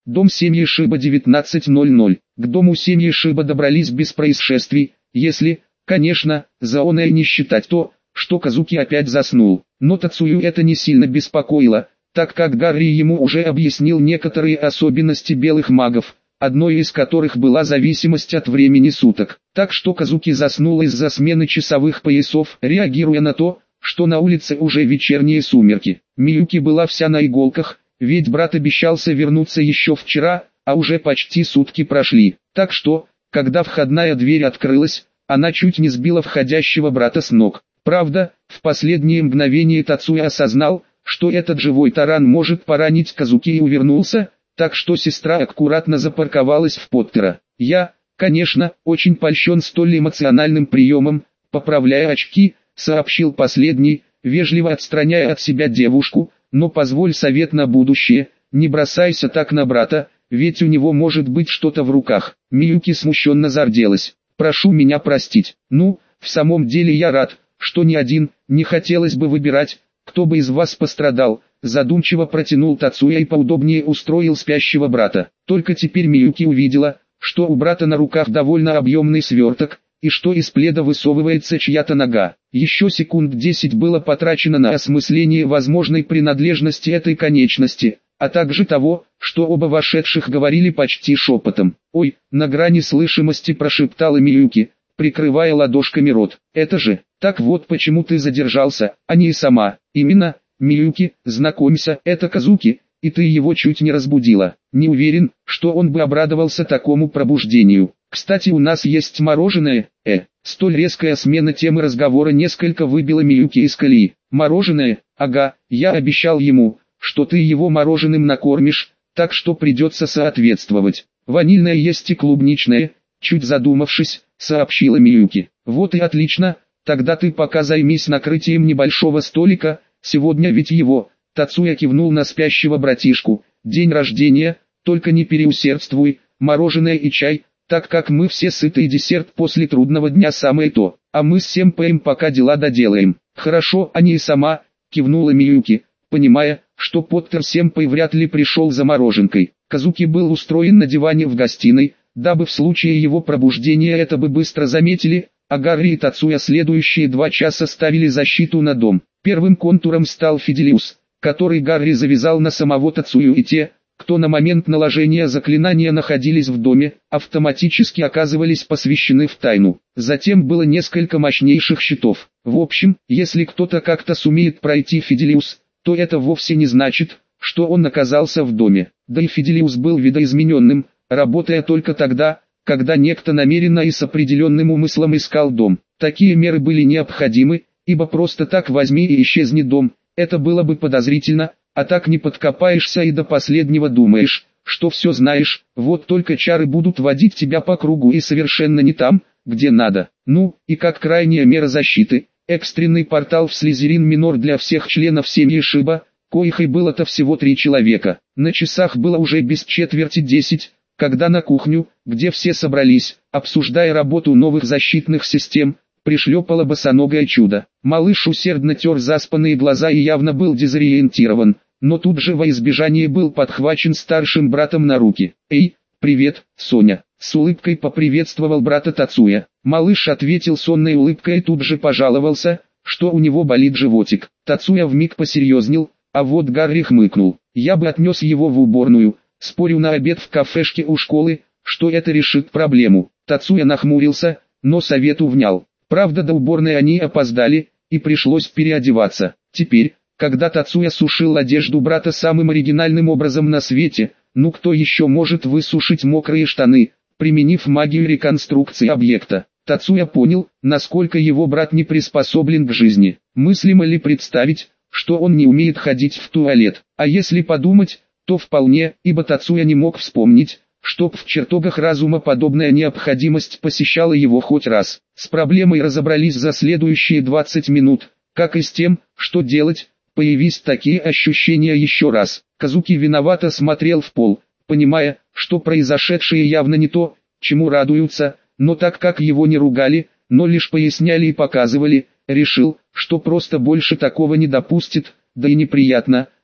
Дом семьи Шиба 19:00. К дому семьи Шиба добрались без происшествий, если, конечно, за оное не считать то, что Казуки опять заснул. Но Тацую это не сильно беспокоило, так как Гарри ему уже объяснил некоторые особенности белых магов, одной из которых была зависимость от времени суток. Так что Казуки заснул из-за смены часовых поясов, реагируя на то, что на улице уже вечерние сумерки. Миюки была вся на иголках, ведь брат обещался вернуться еще вчера, а уже почти сутки прошли. Так что, когда входная дверь открылась, она чуть не сбила входящего брата с ног. Правда, в последние мгновения Тацуя осознал, что этот живой таран может поранить Казуки и увернулся, так что сестра аккуратно запарковалась в Поттера. «Я, конечно, очень польщен столь эмоциональным приемом», поправляя очки, сообщил последний, вежливо отстраняя от себя девушку, «но позволь совет на будущее, не бросайся так на брата, ведь у него может быть что-то в руках». Миюки смущенно зарделась. «Прошу меня простить. Ну, в самом деле я рад, что ни один, не хотелось бы выбирать, кто бы из вас пострадал», задумчиво протянул Тацуя и поудобнее устроил спящего брата. Только теперь Миюки увидела, что у брата на руках довольно объемный сверток, и что из пледа высовывается чья-то нога. Еще секунд 10 было потрачено на осмысление возможной принадлежности этой конечности, а также того, что оба вошедших говорили почти шепотом. «Ой», на грани слышимости прошептала Миюки, прикрывая ладошками рот. «Это же, так вот почему ты задержался, а не сама». «Именно, Миюки, знакомься, это Казуки, и ты его чуть не разбудила». «Не уверен, что он бы обрадовался такому пробуждению. Кстати, у нас есть мороженое». Столь резкая смена темы разговора несколько выбила Миюки из колеи. «Мороженое? Ага, я обещал ему, что ты его мороженым накормишь, так что придется соответствовать. Ванильное есть и клубничное», чуть задумавшись, сообщила Миюки. «Вот и отлично, тогда ты пока займись накрытием небольшого столика, сегодня ведь его». Тацуя кивнул на спящего братишку. «День рождения, только не переусердствуй, мороженое и чай, так как мы все сыты и десерт после трудного дня самое то, а мы с Сэмпэем пока дела доделаем». «Хорошо, а не и сама», кивнула Миюки, понимая, что Поттер Сэмпэй вряд ли пришел за мороженкой. Казуки был устроен на диване в гостиной, дабы в случае его пробуждения это бы быстро заметили, а Гарри и Тацуя следующие 2 часа ставили защиту на дом. Первым контуром стал Фиделиус, который Гарри завязал на самого Тацую, и те, кто на момент наложения заклинания находились в доме, автоматически оказывались посвящены в тайну. Затем было несколько мощнейших щитов. В общем, если кто-то как-то сумеет пройти Фиделиус, то это вовсе не значит, что он оказался в доме. Да и Фиделиус был видоизмененным, работая только тогда, когда некто намеренно и с определенным умыслом искал дом. Такие меры были необходимы, ибо просто так возьми и исчезни дом, это было бы подозрительно, а так не подкопаешься и до последнего думаешь, что все знаешь, вот только чары будут водить тебя по кругу и совершенно не там, где надо. Ну, и как крайняя мера защиты, экстренный портал в Слизерин Минор для всех членов семьи Шиба, коих и было-то всего 3 человека. На часах было уже без четверти 10, когда на кухню, где все собрались, обсуждая работу новых защитных систем, пришлепало босоногое чудо. Малыш усердно тер заспанные глаза и явно был дезориентирован, но тут же во избежание был подхвачен старшим братом на руки. «Эй, привет, Соня!» С улыбкой поприветствовал брата Тацуя. Малыш ответил сонной улыбкой и тут же пожаловался, что у него болит животик. Тацуя вмиг посерьезнел, а вот Гарри хмыкнул. «Я бы отнес его в уборную, спорю на обед в кафешке у школы, что это решит проблему». Тацуя нахмурился, но совету внял. Правда, до уборной они опоздали, и пришлось переодеваться. Теперь, когда Тацуя сушил одежду брата самым оригинальным образом на свете, ну кто еще может высушить мокрые штаны, применив магию реконструкции объекта? Тацуя понял, насколько его брат не приспособлен к жизни. Мыслимо ли представить, что он не умеет ходить в туалет? А если подумать, то вполне, ибо Тацуя не мог вспомнить, чтоб в чертогах разума подобная необходимость посещала его хоть раз. С проблемой разобрались за следующие 20 минут, как и с тем, что делать, появись такие ощущения еще раз. Казуки виновато смотрел в пол, понимая, что произошедшее явно не то, чему радуются, но так как его не ругали, но лишь поясняли и показывали, решил, что просто больше такого не допустит, да и неприятно,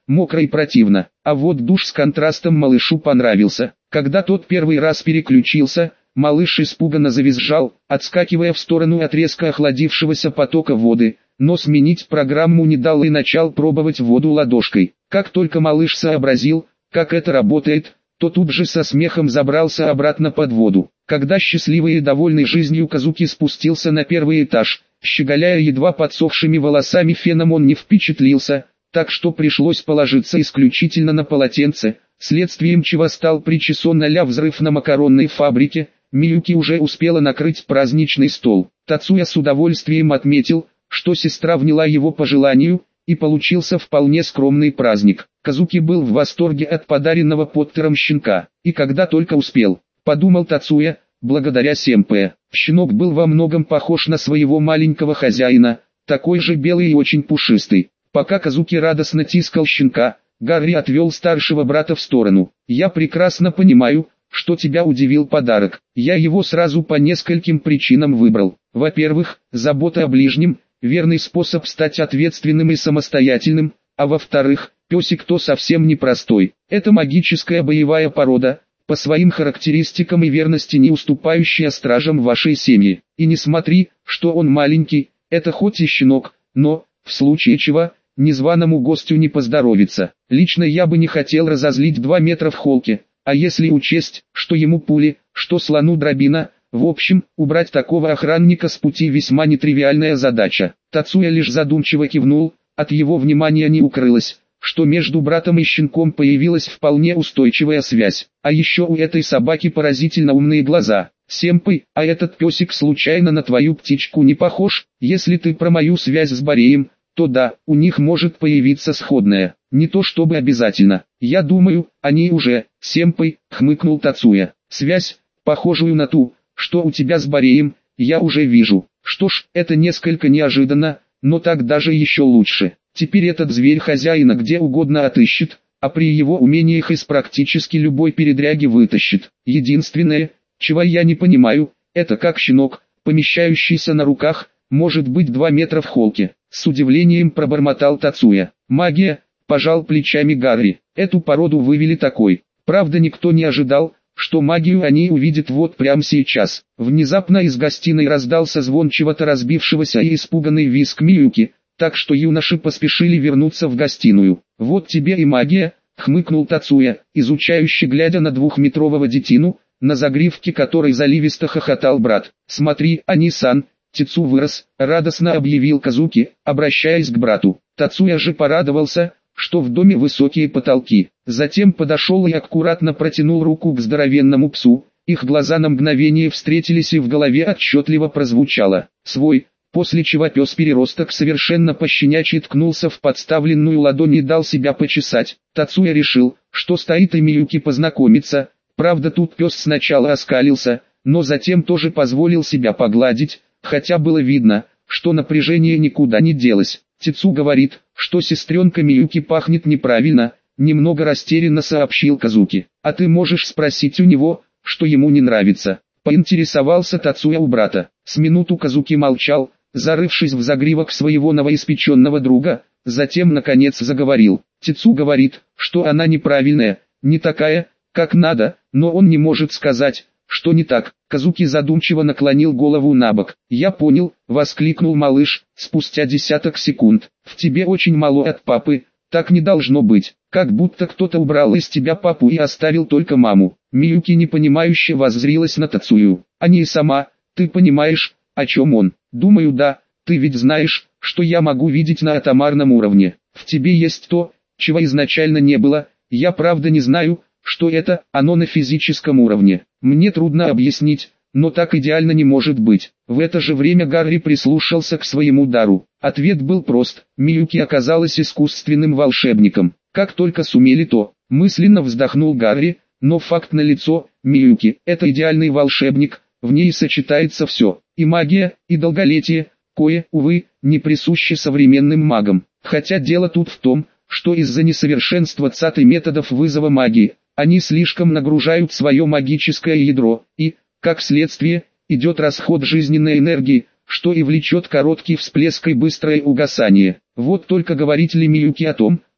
мокро и противно. А вот душ с контрастом малышу понравился. Когда тот первый раз переключился, малыш испуганно завизжал, отскакивая в сторону от резко охладившегося потока воды, но сменить программу не дал и начал пробовать воду ладошкой. Как только малыш сообразил, как это работает, то тут же со смехом забрался обратно под воду. Когда счастливый и довольный жизнью Казуки спустился на первый этаж, щеголяя едва подсохшими волосами феном, он не впечатлился, так что пришлось положиться исключительно на полотенце, следствием чего стал причесон а-ля взрыв на макаронной фабрике. Миюки уже успела накрыть праздничный стол. Тацуя с удовольствием отметил, что сестра вняла его по желанию, и получился вполне скромный праздник. Казуки был в восторге от подаренного Поттером щенка, и когда только успел, подумал Тацуя, благодаря Сэмпэ. Щенок был во многом похож на своего маленького хозяина, такой же белый и очень пушистый. Пока Казуки радостно тискал щенка, Гарри отвел старшего брата в сторону. «Я прекрасно понимаю, что тебя удивил подарок. Я его сразу по нескольким причинам выбрал. Во-первых, забота о ближнем – верный способ стать ответственным и самостоятельным, а во-вторых, песик то совсем непростой. Это магическая боевая порода, по своим характеристикам и верности не уступающая стражам вашей семьи. И не смотри, что он маленький, это хоть и щенок, но, в случае чего, незваному гостю не поздоровится. Лично я бы не хотел разозлить 2 метра в холке, а если учесть, что ему пули, что слону дробина, в общем, убрать такого охранника с пути весьма нетривиальная задача». Тацуя лишь задумчиво кивнул, от его внимания не укрылось, что между братом и щенком появилась вполне устойчивая связь. А еще у этой собаки поразительно умные глаза. «Сэмпэй, а этот песик случайно на твою птичку не похож? Если ты про мою связь с Бореем, то да, у них может появиться сходная. Не то чтобы обязательно. Я думаю, они уже...» «Сэмпэй», хмыкнул Тацуя. «Связь, похожую на ту, что у тебя с Бореем, я уже вижу. Что ж, это несколько неожиданно, но так даже еще лучше. Теперь этот зверь хозяина где угодно отыщет, а при его умениях из практически любой передряги вытащит. Единственное, чего я не понимаю, это как щенок, помещающийся на руках, может быть 2 метра в холке». С удивлением пробормотал Тацуя. «Магия», пожал плечами Гарри. «Эту породу вывели такой. Правда, никто не ожидал, что магию они увидят вот прямо сейчас». Внезапно из гостиной раздался звон чего-то разбившегося и испуганный визг Миюки, так что юноши поспешили вернуться в гостиную. «Вот тебе и магия», хмыкнул Тацуя, изучающе глядя на 2-метрового детину, на загривке которой заливисто хохотал брат. «Смотри, Ани-сан, Тицу вырос», радостно объявил Казуки, обращаясь к брату. Тацуя же порадовался, что в доме высокие потолки. Затем подошел и аккуратно протянул руку к здоровенному псу. Их глаза на мгновение встретились и в голове отчетливо прозвучало «свой», после чего пес-переросток совершенно пощенячьи ткнулся в подставленную ладонь и дал себя почесать. Тацуя решил, что стоит и Миюки познакомиться. Правда, тут пес сначала оскалился, но затем тоже позволил себя погладить, хотя было видно, что напряжение никуда не делось. «Тицу говорит, что сестренка Миюки пахнет неправильно», немного растерянно сообщил Казуки. «А ты можешь спросить у него, что ему не нравится?» Поинтересовался Тацуя у брата. С минуту Казуки молчал, зарывшись в загривок своего новоиспеченного друга, затем наконец заговорил. «Тицу говорит, что она неправильная, не такая, как надо, но он не может сказать, что не так». Казуки задумчиво наклонил голову набок. «Я понял», — воскликнул малыш, спустя десяток секунд. «В тебе очень мало от папы, так не должно быть, как будто кто-то убрал из тебя папу и оставил только маму». Миюки непонимающе воззрилась на Тацую. «А не сама, ты понимаешь, о чем он?» «Думаю, да, ты ведь знаешь, что я могу видеть на атомарном уровне. В тебе есть то, чего изначально не было, я правда не знаю, что это, оно на физическом уровне. Мне трудно объяснить, но так идеально не может быть». В это же время Гарри прислушался к своему дару. Ответ был прост. Миюки оказалась искусственным волшебником. Как только сумели, то мысленно вздохнул Гарри, но факт налицо. Миюки – это идеальный волшебник, в ней сочетается все, и магия, и долголетие, кое, увы, не присуще современным магам. Хотя дело тут в том, что из-за несовершенства методов вызова магии, они слишком нагружают свое магическое ядро, и, как следствие, идет расход жизненной энергии, что и влечет короткий всплеск и быстрое угасание. Вот только говорить ли Миюки о том,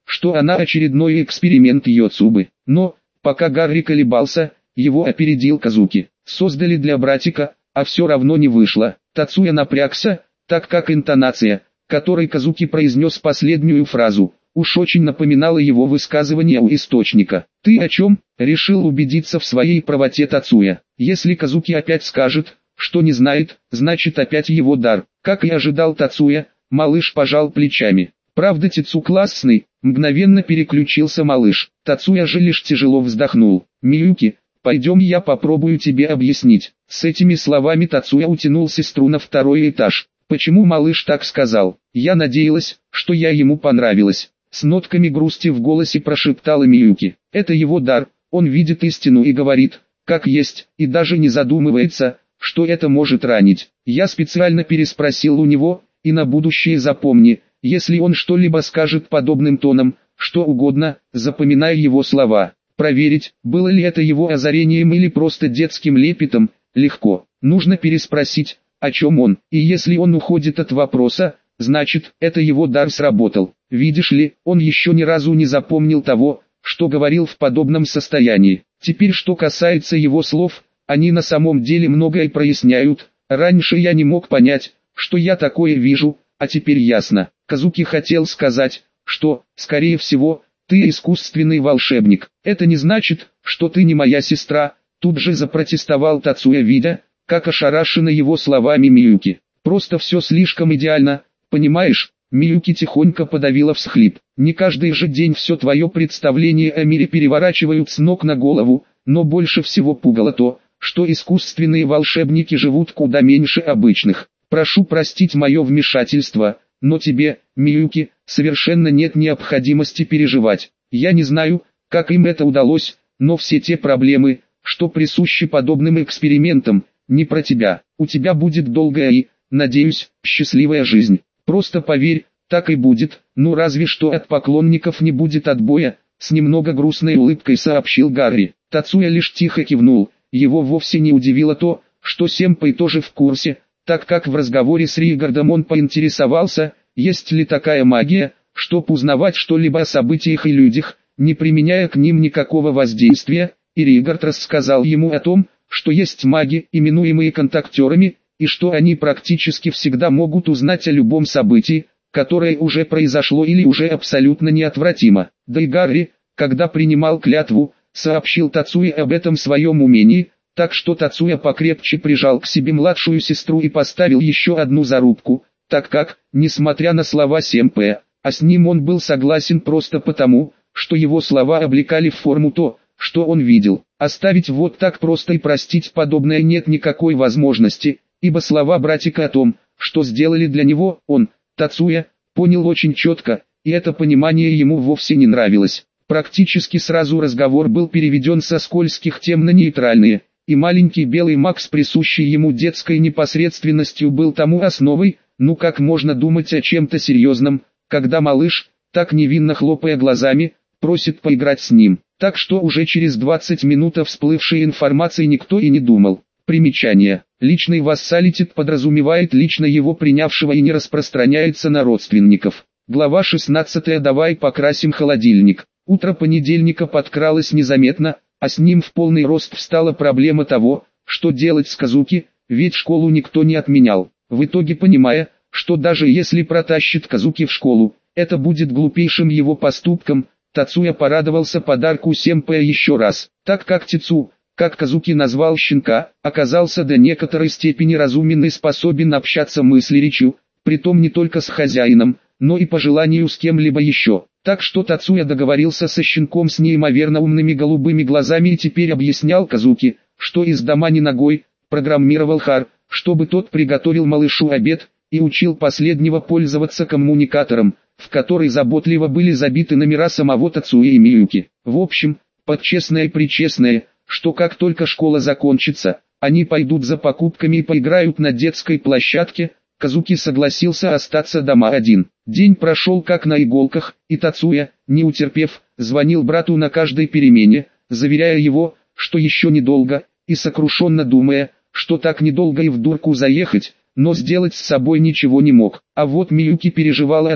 что она очередной эксперимент Йоцубы. Но, пока Гарри колебался, его опередил Казуки. Создали для братика, а все равно не вышло. Тацуя напрягся, так как интонация, которой Казуки произнес последнюю фразу, уж очень напоминала его высказывание у источника. «Ты о чем?» — решил убедиться в своей правоте Тацуя. Если Казуки опять скажет, что не знает, значит опять его дар. Как и ожидал Тацуя, малыш пожал плечами. «Правда, Тицу классный», — мгновенно переключился малыш. Тацуя же лишь тяжело вздохнул. «Миюки, пойдем, я попробую тебе объяснить». С этими словами Тацуя утянул сестру на второй этаж. «Почему малыш так сказал? Я надеялась, что я ему понравилась». С нотками грусти в голосе прошептала Миюки. «Это его дар, он видит истину и говорит, как есть, и даже не задумывается, что это может ранить. Я специально переспросил у него, и на будущее запомни, если он что-либо скажет подобным тоном, что угодно, запоминай его слова». Проверить, было ли это его озарением или просто детским лепетом, легко. Нужно переспросить, о чем он, и если он уходит от вопроса, значит, это его дар сработал. Видишь ли, он еще ни разу не запомнил того, что говорил в подобном состоянии. Теперь что касается его слов, они на самом деле многое проясняют. Раньше я не мог понять, что я такое вижу, а теперь ясно. Казуки хотел сказать, что, скорее всего, ты искусственный волшебник. Это не значит, что ты не моя сестра, тут же запротестовал Тацуя, видя, как ошарашена его словами Миюки. Просто все слишком идеально, понимаешь? Миюки тихонько подавила всхлип. Не каждый же день все твое представление о мире переворачивают с ног на голову, но больше всего пугало то, что искусственные волшебники живут куда меньше обычных. Прошу простить мое вмешательство, но тебе, Миюки, совершенно нет необходимости переживать. Я не знаю, как им это удалось, но все те проблемы, что присущи подобным экспериментам, не про тебя. У тебя будет долгая и, надеюсь, счастливая жизнь. Просто поверь, так и будет, ну разве что от поклонников не будет отбоя, с немного грустной улыбкой сообщил Гарри. Тацуя лишь тихо кивнул, его вовсе не удивило то, что Сэмпэй тоже в курсе, так как в разговоре с Ригардом он поинтересовался, есть ли такая магия, чтоб узнавать что-либо о событиях и людях, не применяя к ним никакого воздействия, и Ригард рассказал ему о том, что есть маги, именуемые контактерами, и что они практически всегда могут узнать о любом событии, которое уже произошло или уже абсолютно неотвратимо. Да и Гарри, когда принимал клятву, сообщил Тацуе об этом своем умении, так что Тацуя покрепче прижал к себе младшую сестру и поставил еще одну зарубку, так как, несмотря на слова Сэмпэя, а с ним он был согласен просто потому, что его слова облекали в форму то, что он видел. Оставить вот так просто и простить подобное нет никакой возможности, ибо слова братика о том, что сделали для него, он, Тацуя, понял очень четко, и это понимание ему вовсе не нравилось. Практически сразу разговор был переведен со скользких тем на нейтральные, и маленький белый маг с присущей ему детской непосредственностью был тому основой, ну как можно думать о чем-то серьезном, когда малыш, так невинно хлопая глазами, просит поиграть с ним. Так что уже через 20 минут о всплывшей информации никто и не думал. Примечание. Личный вассалитет подразумевает лично его принявшего и не распространяется на родственников. Глава 16. Давай покрасим холодильник. Утро понедельника подкралось незаметно, а с ним в полный рост встала проблема того, что делать с Казуки, ведь школу никто не отменял. В итоге, понимая, что даже если протащит Казуки в школу, это будет глупейшим его поступком, Тацуя порадовался подарку Сэмпэя еще раз, так как Тицу, как Казуки назвал щенка, оказался до некоторой степени разумен и способен общаться мыслеречью, притом не только с хозяином, но и по желанию с кем-либо еще. Так что Тацуя договорился со щенком с неимоверно умными голубыми глазами и теперь объяснял Казуки, что из дома не ногой, программировал Хар, чтобы тот приготовил малышу обед, и учил последнего пользоваться коммуникатором, в который заботливо были забиты номера самого Тацуя и Миюки. В общем, под честное-пречестное, что как только школа закончится, они пойдут за покупками и поиграют на детской площадке. Казуки согласился остаться дома один. День прошел как на иголках, и Тацуя, не утерпев, звонил брату на каждой перемене, заверяя его, что еще недолго, и сокрушенно думая, что так недолго и в дурку заехать, но сделать с собой ничего не мог. А вот Миюки переживала о том,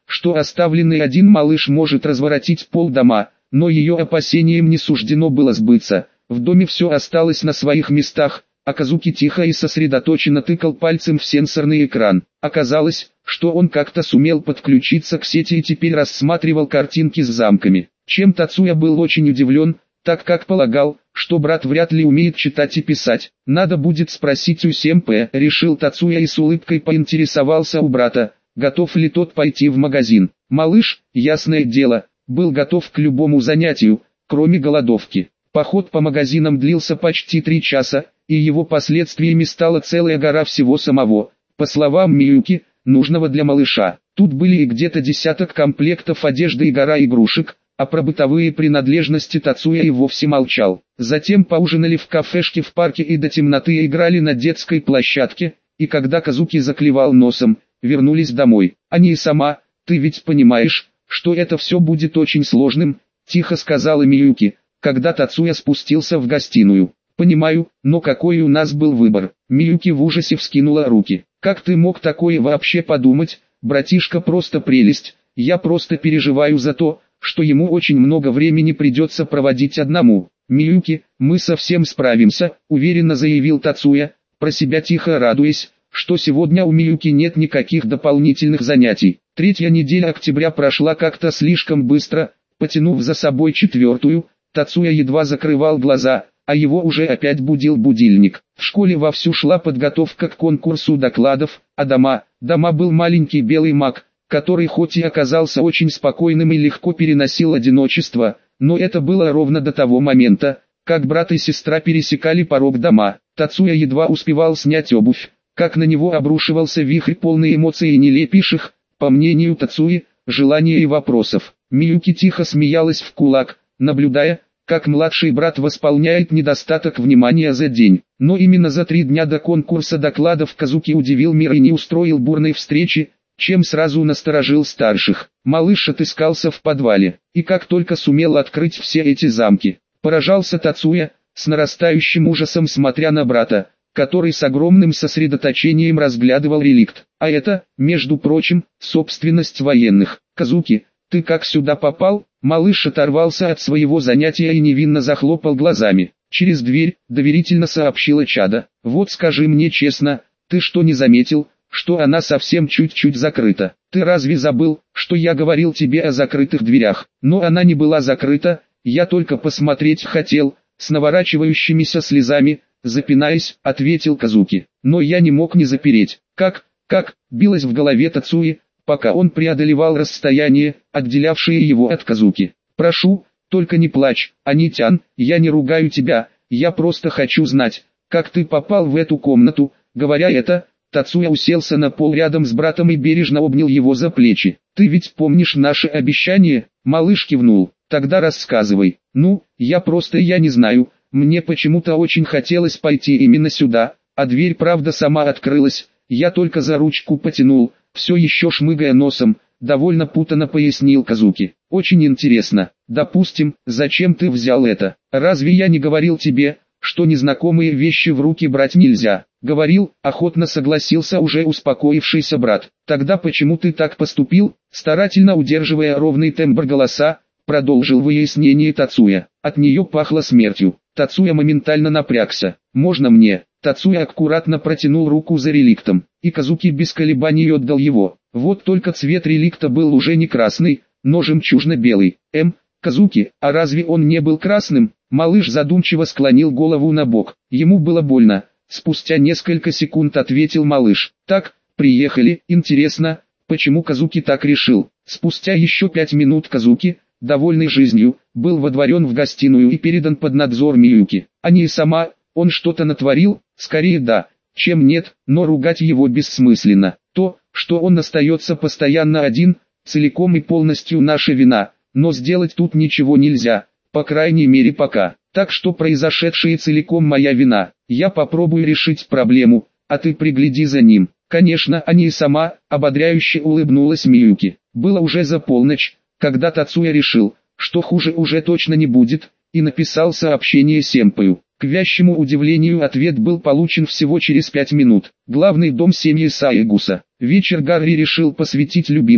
что оставленный один малыш может разворотить полдома, но ее опасениям не суждено было сбыться. В доме все осталось на своих местах, а Казуки тихо и сосредоточенно тыкал пальцем в сенсорный экран. Оказалось, что он как-то сумел подключиться к сети и теперь рассматривал картинки с замками. Чем Тацуя был очень удивлен, так как полагал, что брат вряд ли умеет читать и писать. Надо будет спросить у Сэмпэ, решил Тацуя и с улыбкой поинтересовался у брата, готов ли тот пойти в магазин. Малыш, ясное дело, был готов к любому занятию, кроме голодовки. Поход по магазинам длился почти 3 часа, и его последствиями стала целая гора всего самого, по словам Миюки, нужного для малыша. Тут были и где-то десяток комплектов одежды и гора игрушек, а про бытовые принадлежности Тацуя и вовсе молчал. Затем поужинали в кафешке в парке и до темноты играли на детской площадке, и когда Казуки заклевал носом, вернулись домой. «Они и сама, ты ведь понимаешь, что это все будет очень сложным», — тихо сказала Миюки, когда Тацуя спустился в гостиную. «Понимаю, но какой у нас был выбор?» Миюки в ужасе вскинула руки. «Как ты мог такое вообще подумать? Братишка просто прелесть, я просто переживаю за то, что ему очень много времени придется проводить одному». «Миюки, мы совсем справимся», — уверенно заявил Тацуя, про себя тихо радуясь, что сегодня у Миюки нет никаких дополнительных занятий. 3-я неделя октября прошла как-то слишком быстро, потянув за собой 4-ю, Тацуя едва закрывал глаза, а его уже опять будил будильник. В школе вовсю шла подготовка к конкурсу докладов, а дома был маленький белый маг, который хоть и оказался очень спокойным и легко переносил одиночество, но это было ровно до того момента, как брат и сестра пересекали порог дома. Тацуя едва успевал снять обувь, как на него обрушивался вихрь полный эмоций и нелепейших, по мнению Тацуи, желаний и вопросов. Миюки тихо смеялась в кулак, наблюдая, как младший брат восполняет недостаток внимания за день. Но именно за 3 дня до конкурса докладов Казуки удивил мир и не устроил бурной встречи, чем сразу насторожил старших. Малыш отыскался в подвале, и как только сумел открыть все эти замки, поражался Тацуя, с нарастающим ужасом смотря на брата, который с огромным сосредоточением разглядывал реликт. А это, между прочим, собственность военных. «Казуки, ты как сюда попал?» Малыш оторвался от своего занятия и невинно захлопал глазами. «Через дверь», — доверительно сообщила Чада. «Вот скажи мне честно, ты что, не заметил, что она совсем чуть-чуть закрыта? Ты разве забыл, что я говорил тебе о закрытых дверях? Но она не была закрыта, я только посмотреть хотел», с наворачивающимися слезами, запинаясь, ответил Казуки. «Но я не мог не запереть». Как, билось в голове Тацуи, пока он преодолевал расстояние, отделявшее его от Казуки. «Прошу, только не плачь, Анитян, я не ругаю тебя, я просто хочу знать, как ты попал в эту комнату». Говоря это, Тацуя уселся на пол рядом с братом и бережно обнял его за плечи. «Ты ведь помнишь наше обещание?» Малыш кивнул. «Тогда рассказывай». «Ну, я не знаю, мне почему-то очень хотелось пойти именно сюда, а дверь правда сама открылась, я только за ручку потянул». Все еще шмыгая носом, довольно путанно пояснил Казуки. «Очень интересно. Допустим, зачем ты взял это? Разве я не говорил тебе, что незнакомые вещи в руки брать нельзя?» «Говорил», — охотно согласился уже успокоившийся брат. «Тогда почему ты так поступил?» Старательно удерживая ровный тембр голоса, продолжил выяснение Тацуя. От нее пахло смертью. Тацуя моментально напрягся. «Можно мне?» Тацуя аккуратно протянул руку за реликтом, и Казуки без колебаний отдал его. Вот только цвет реликта был уже не красный, но жемчужно-белый. Казуки, а разве он не был красным?» Малыш задумчиво склонил голову на бок. Ему было больно. Спустя несколько секунд ответил малыш. «Так, приехали. Интересно, почему Казуки так решил?» Спустя еще 5 минут Казуки, довольный жизнью, был водворен в гостиную и передан под надзор Миюки. «Они и сама, он что-то натворил?» «Скорее да, чем нет, но ругать его бессмысленно. То, что он остается постоянно один, целиком и полностью наша вина, но сделать тут ничего нельзя, по крайней мере пока. Так что произошедшее целиком моя вина. Я попробую решить проблему, а ты пригляди за ним». «Конечно, они и сама», — ободряюще улыбнулась Миюки. Было уже за полночь, когда Тацуя решил, что хуже уже точно не будет, и написал сообщение Сэмпэю. К вящему удивлению ответ был получен всего через 5 минут. Главный дом семьи Саегуса. Вечер Гарри решил посвятить любимой,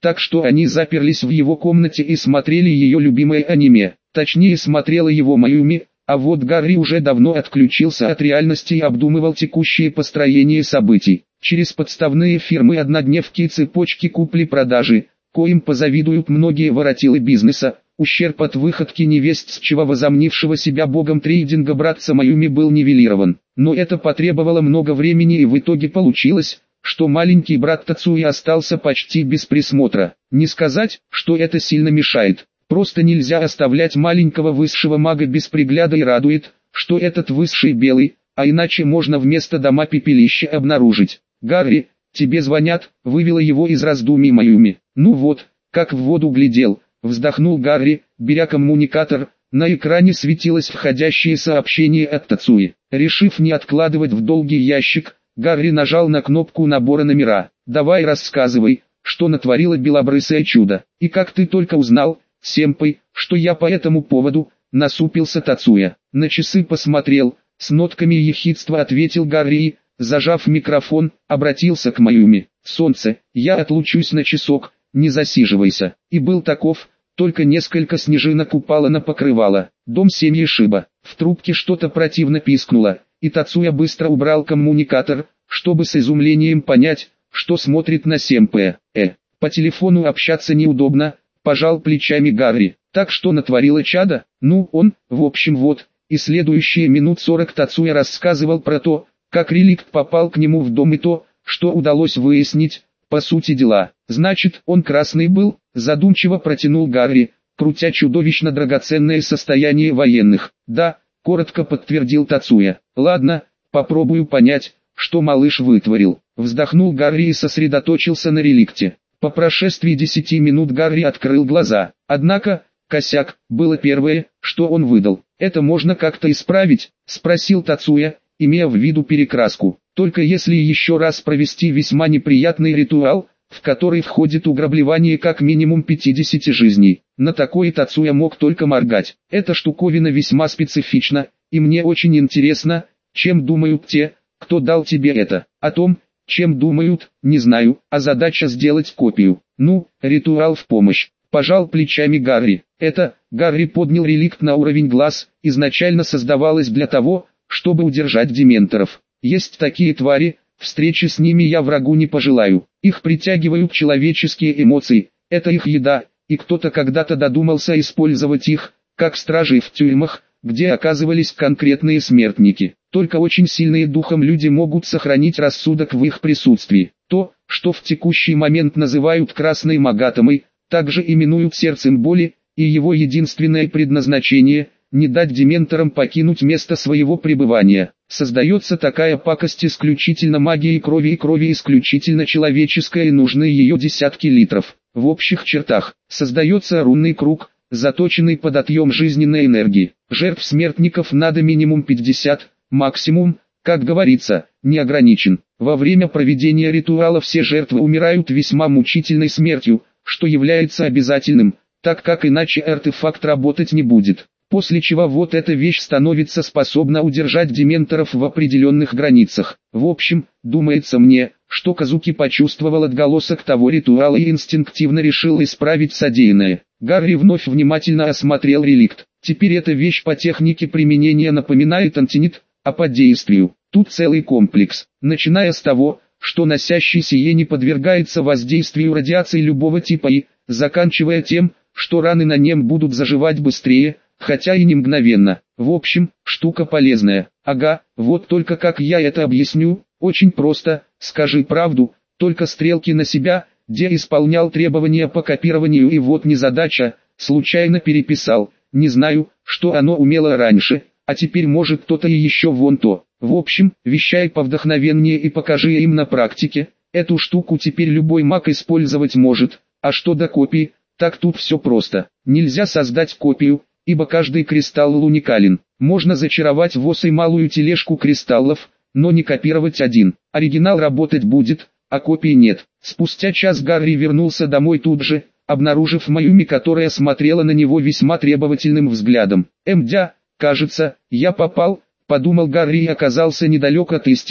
так что они заперлись в его комнате и смотрели ее любимое аниме. Точнее, смотрела его Майюми, а вот Гарри уже давно отключился от реальности и обдумывал текущее построение событий. Через подставные фирмы-однодневки и цепочки купли-продажи, коим позавидуют многие воротилы бизнеса, ущерб от выходки невестчего возомнившего себя богом трейдинга братца Майюми был нивелирован. Но это потребовало много времени, и в итоге получилось, что маленький брат Тацуи остался почти без присмотра. Не сказать, что это сильно мешает. Просто нельзя оставлять маленького высшего мага без пригляда, и радует, что этот высший белый, а иначе можно вместо дома пепелище обнаружить. «Гарри, тебе звонят», — вывела его из раздумий Майюми. «Ну вот, как в воду глядел», — вздохнул Гарри, беря коммуникатор. На экране светилось входящее сообщение от Тацуи. Решив не откладывать в долгий ящик, Гарри нажал на кнопку набора номера. «Давай рассказывай, что натворило белобрысое чудо, и как ты только узнал, сэмпай, что я по этому поводу», — насупился Тацуя. На часы посмотрел, с нотками ехидства ответил Гарри и, зажав микрофон, обратился к Майюми. «Солнце, я отлучусь на часок, не засиживайся». И был таков, только несколько снежинок упало на покрывало. Дом семьи Шиба. В трубке что-то противно пискнуло, и Тацуя быстро убрал коммуникатор, чтобы с изумлением понять, что смотрит на сэмпая. По телефону общаться неудобно, пожал плечами Гарри. Так что натворило чадо? Ну, в общем вот, и следующие минут 40 Тацуя рассказывал про то, как реликт попал к нему в дом и то, что удалось выяснить, по сути дела. «Значит, он красный был», — задумчиво протянул Гарри, крутя чудовищно драгоценное состояние военных. «Да», — коротко подтвердил Тацуя. «Ладно, попробую понять, что малыш вытворил». Вздохнул Гарри и сосредоточился на реликте. По прошествии 10 минут Гарри открыл глаза. Однако, косяк, было первое, что он выдал. «Это можно как-то исправить?» — спросил Тацуя, имея в виду перекраску. «Только если еще раз провести весьма неприятный ритуал, в который входит уграбливание как минимум 50 жизней». На такое Тацуя мог только моргать. Эта штуковина весьма специфична, и мне очень интересно, чем думают те, кто дал тебе это. О том, чем думают, не знаю, а задача сделать копию. Ну, ритуал в помощь. Пожал плечами Гарри. Гарри поднял реликт на уровень глаз, изначально создавалось для того, чтобы удержать дементоров. Есть такие твари, встречи с ними я врагу не пожелаю. Их притягивают человеческие эмоции, это их еда, и кто-то когда-то додумался использовать их, как стражей в тюрьмах, где оказывались конкретные смертники. Только очень сильные духом люди могут сохранить рассудок в их присутствии. То, что в текущий момент называют красной магатомой, также именуют сердцем боли, и его единственное предназначение – не дать дементорам покинуть место своего пребывания. Создается такая пакость исключительно магией крови, и крови исключительно человеческой, и нужны ее десятки литров. В общих чертах, создается рунный круг, заточенный под отъем жизненной энергии. Жертв смертников надо минимум 50, максимум, как говорится, не ограничен. Во время проведения ритуала все жертвы умирают весьма мучительной смертью, что является обязательным, так как иначе артефакт работать не будет. После чего вот эта вещь становится способна удержать дементоров в определенных границах. В общем, думается мне, что Казуки почувствовал отголосок того ритуала и инстинктивно решил исправить содеянное. Гарри вновь внимательно осмотрел реликт. Теперь эта вещь по технике применения напоминает антинит, а по действию тут целый комплекс. Начиная с того, что носящий сие не подвергается воздействию радиации любого типа и, заканчивая тем, что раны на нем будут заживать быстрее, хотя и не мгновенно. В общем, штука полезная. Ага, вот только как я это объясню? Очень просто, скажи правду, только стрелки на себя, где исполнял требования по копированию, и вот незадача, случайно переписал. Не знаю, что оно умело раньше, а теперь может кто-то и еще вон то. В общем, вещай повдохновеннее и покажи им на практике. Эту штуку теперь любой маг использовать может. А что до копии, так тут все просто. Нельзя создать копию, ибо каждый кристалл уникален. Можно зачаровать ВОС и малую тележку кристаллов, но не копировать один. Оригинал работать будет, а копии нет. Спустя час Гарри вернулся домой тут же, обнаружив Майюми, которая смотрела на него весьма требовательным взглядом. «Кажется, я попал», — подумал Гарри и оказался недалек от истины,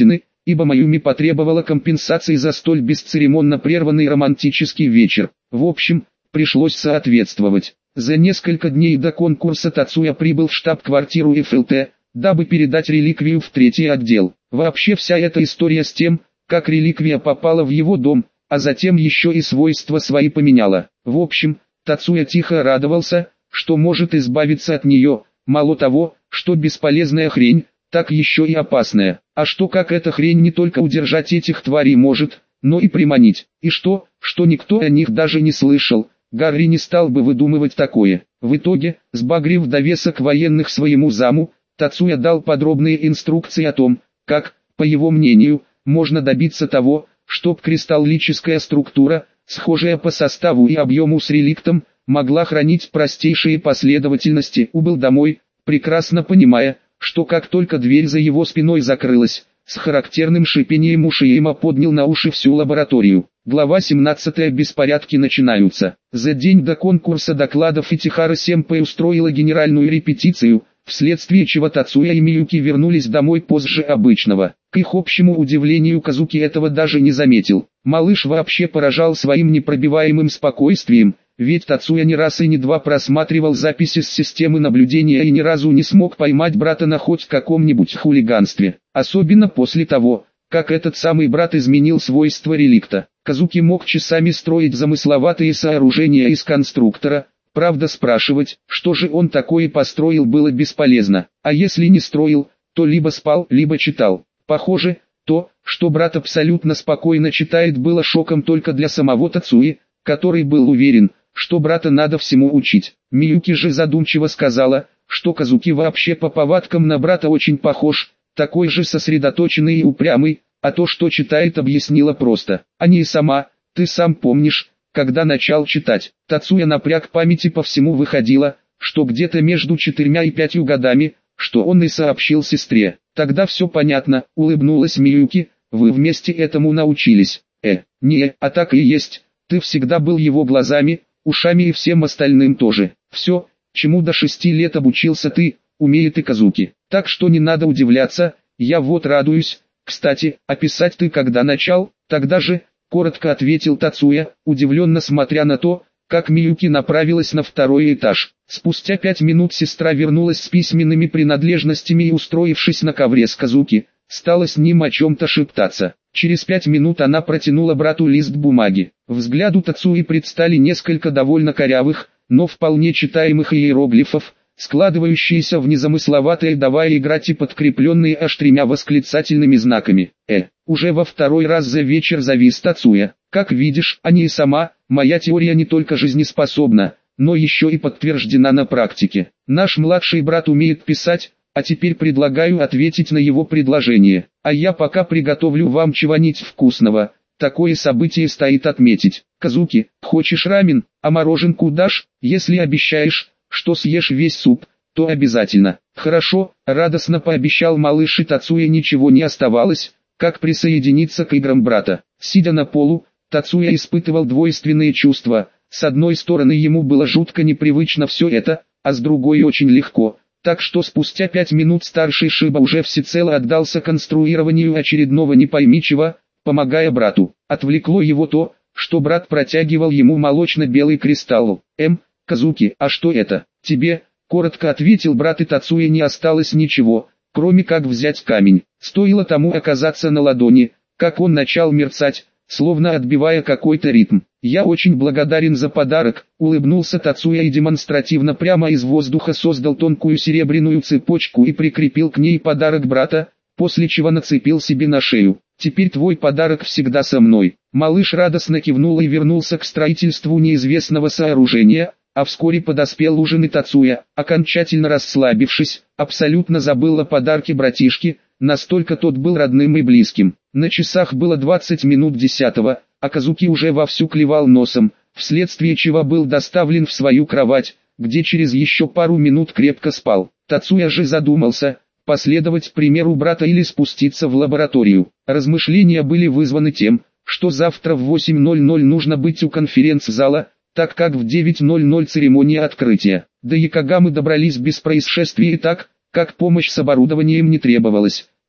ибо Майюми потребовала компенсации за столь бесцеремонно прерванный романтический вечер. В общем, пришлось соответствовать. За несколько дней до конкурса Тацуя прибыл в штаб-квартиру ФЛТ, дабы передать реликвию в третий отдел. Вообще вся эта история с тем, как реликвия попала в его дом, а затем еще и свойства свои поменяла. В общем, Тацуя тихо радовался, что может избавиться от нее, мало того, что бесполезная хрень, так еще и опасная. А что как эта хрень не только удержать этих тварей может, но и приманить. И что никто о них даже не слышал, Гарри не стал бы выдумывать такое. В итоге, сбагрив довесок военных своему заму, Тацуя дал подробные инструкции о том, как, по его мнению, можно добиться того, чтоб кристаллическая структура, схожая по составу и объему с реликтом, могла хранить простейшие последовательности. Убыл домой, прекрасно понимая, что как только дверь за его спиной закрылась, с характерным шипением Ушиэма поднял на уши всю лабораторию. Глава 17. Беспорядки начинаются. За день до конкурса докладов Итихара Сэмпэй устроила генеральную репетицию, вследствие чего Тацуя и Миюки вернулись домой позже обычного. К их общему удивлению Казуки этого даже не заметил. Малыш вообще поражал своим непробиваемым спокойствием, ведь Тацуя не раз и не два просматривал записи с системы наблюдения и ни разу не смог поймать брата на хоть каком-нибудь хулиганстве. Особенно после того, как этот самый брат изменил свойства реликта. Казуки мог часами строить замысловатые сооружения из конструктора. Правда, спрашивать, что же он такое построил, было бесполезно, а если не строил, то либо спал, либо читал. Похоже, то, что брат абсолютно спокойно читает, было шоком только для самого Тацуи, который был уверен, что брата надо всему учить. Миюки же задумчиво сказала, что Казуки вообще по повадкам на брата очень похож, такой же сосредоточенный и упрямый, а то, что читает, объяснила просто. А не и сама, ты сам помнишь, когда начал читать. Тацуя напряг памяти, по всему выходило, что где-то между 4 и 5 годами, что он и сообщил сестре. Тогда все понятно, улыбнулась Миюки, вы вместе этому научились. Не, а так и есть, ты всегда был его глазами, ушами и всем остальным тоже. Все, чему до 6 лет обучился ты, умеет и Казуки. Так что не надо удивляться, я вот радуюсь. Кстати, а писать ты когда начал? Тогда же, коротко ответил Тацуя, удивленно смотря на то, как Миюки направилась на второй этаж. Спустя 5 минут сестра вернулась с письменными принадлежностями и, устроившись на ковре с Казуки, стала с ним о чем-то шептаться. Через 5 минут она протянула брату лист бумаги. Взгляду Тацуи предстали несколько довольно корявых, но вполне читаемых иероглифов, складывающиеся в незамысловатое «давай играть» и подкрепленные аж 3 восклицательными знаками. Уже во второй раз за вечер завис Тацуя. Как видишь, а не и сама, моя теория не только жизнеспособна, но еще и подтверждена на практике. Наш младший брат умеет писать, а теперь предлагаю ответить на его предложение. А я пока приготовлю вам чего-нибудь вкусного. Такое событие стоит отметить. Казуки, хочешь рамен, а мороженку дашь? Если обещаешь, что съешь весь суп, то обязательно. Хорошо, радостно пообещал малыш, и Тацуя ничего не оставалось, как присоединиться к играм брата. Сидя на полу, Тацуя испытывал двойственные чувства. С одной стороны, ему было жутко непривычно все это, а с другой очень легко. Так что спустя 5 минут старший Шиба уже всецело отдался конструированию очередного не пойми чего, помогая брату. Отвлекло его то, что брат протягивал ему молочно-белый кристалл. Казуки, а что это? Тебе, коротко ответил брат, и Тацуя не осталось ничего, кроме как взять камень. Стоило тому оказаться на ладони, как он начал мерцать, словно отбивая какой-то ритм. Я очень благодарен за подарок, улыбнулся Тацуя и демонстративно прямо из воздуха создал тонкую серебряную цепочку и прикрепил к ней подарок брата, после чего нацепил себе на шею. Теперь твой подарок всегда со мной. Малыш радостно кивнул и вернулся к строительству неизвестного сооружения. А вскоре подоспел ужин, и Тацуя, окончательно расслабившись, абсолютно забыл о подарке братишки, настолько тот был родным и близким. На часах было 20 минут 10, а Казуки уже вовсю клевал носом, вследствие чего был доставлен в свою кровать, где через еще пару минут крепко спал. Тацуя же задумался, последовать примеру брата или спуститься в лабораторию. Размышления были вызваны тем, что завтра в 8:00 нужно быть у конференц-зала, так как в 9:00 церемония открытия. До Якогамы добрались без происшествий и так, как помощь с оборудованием не требовалась.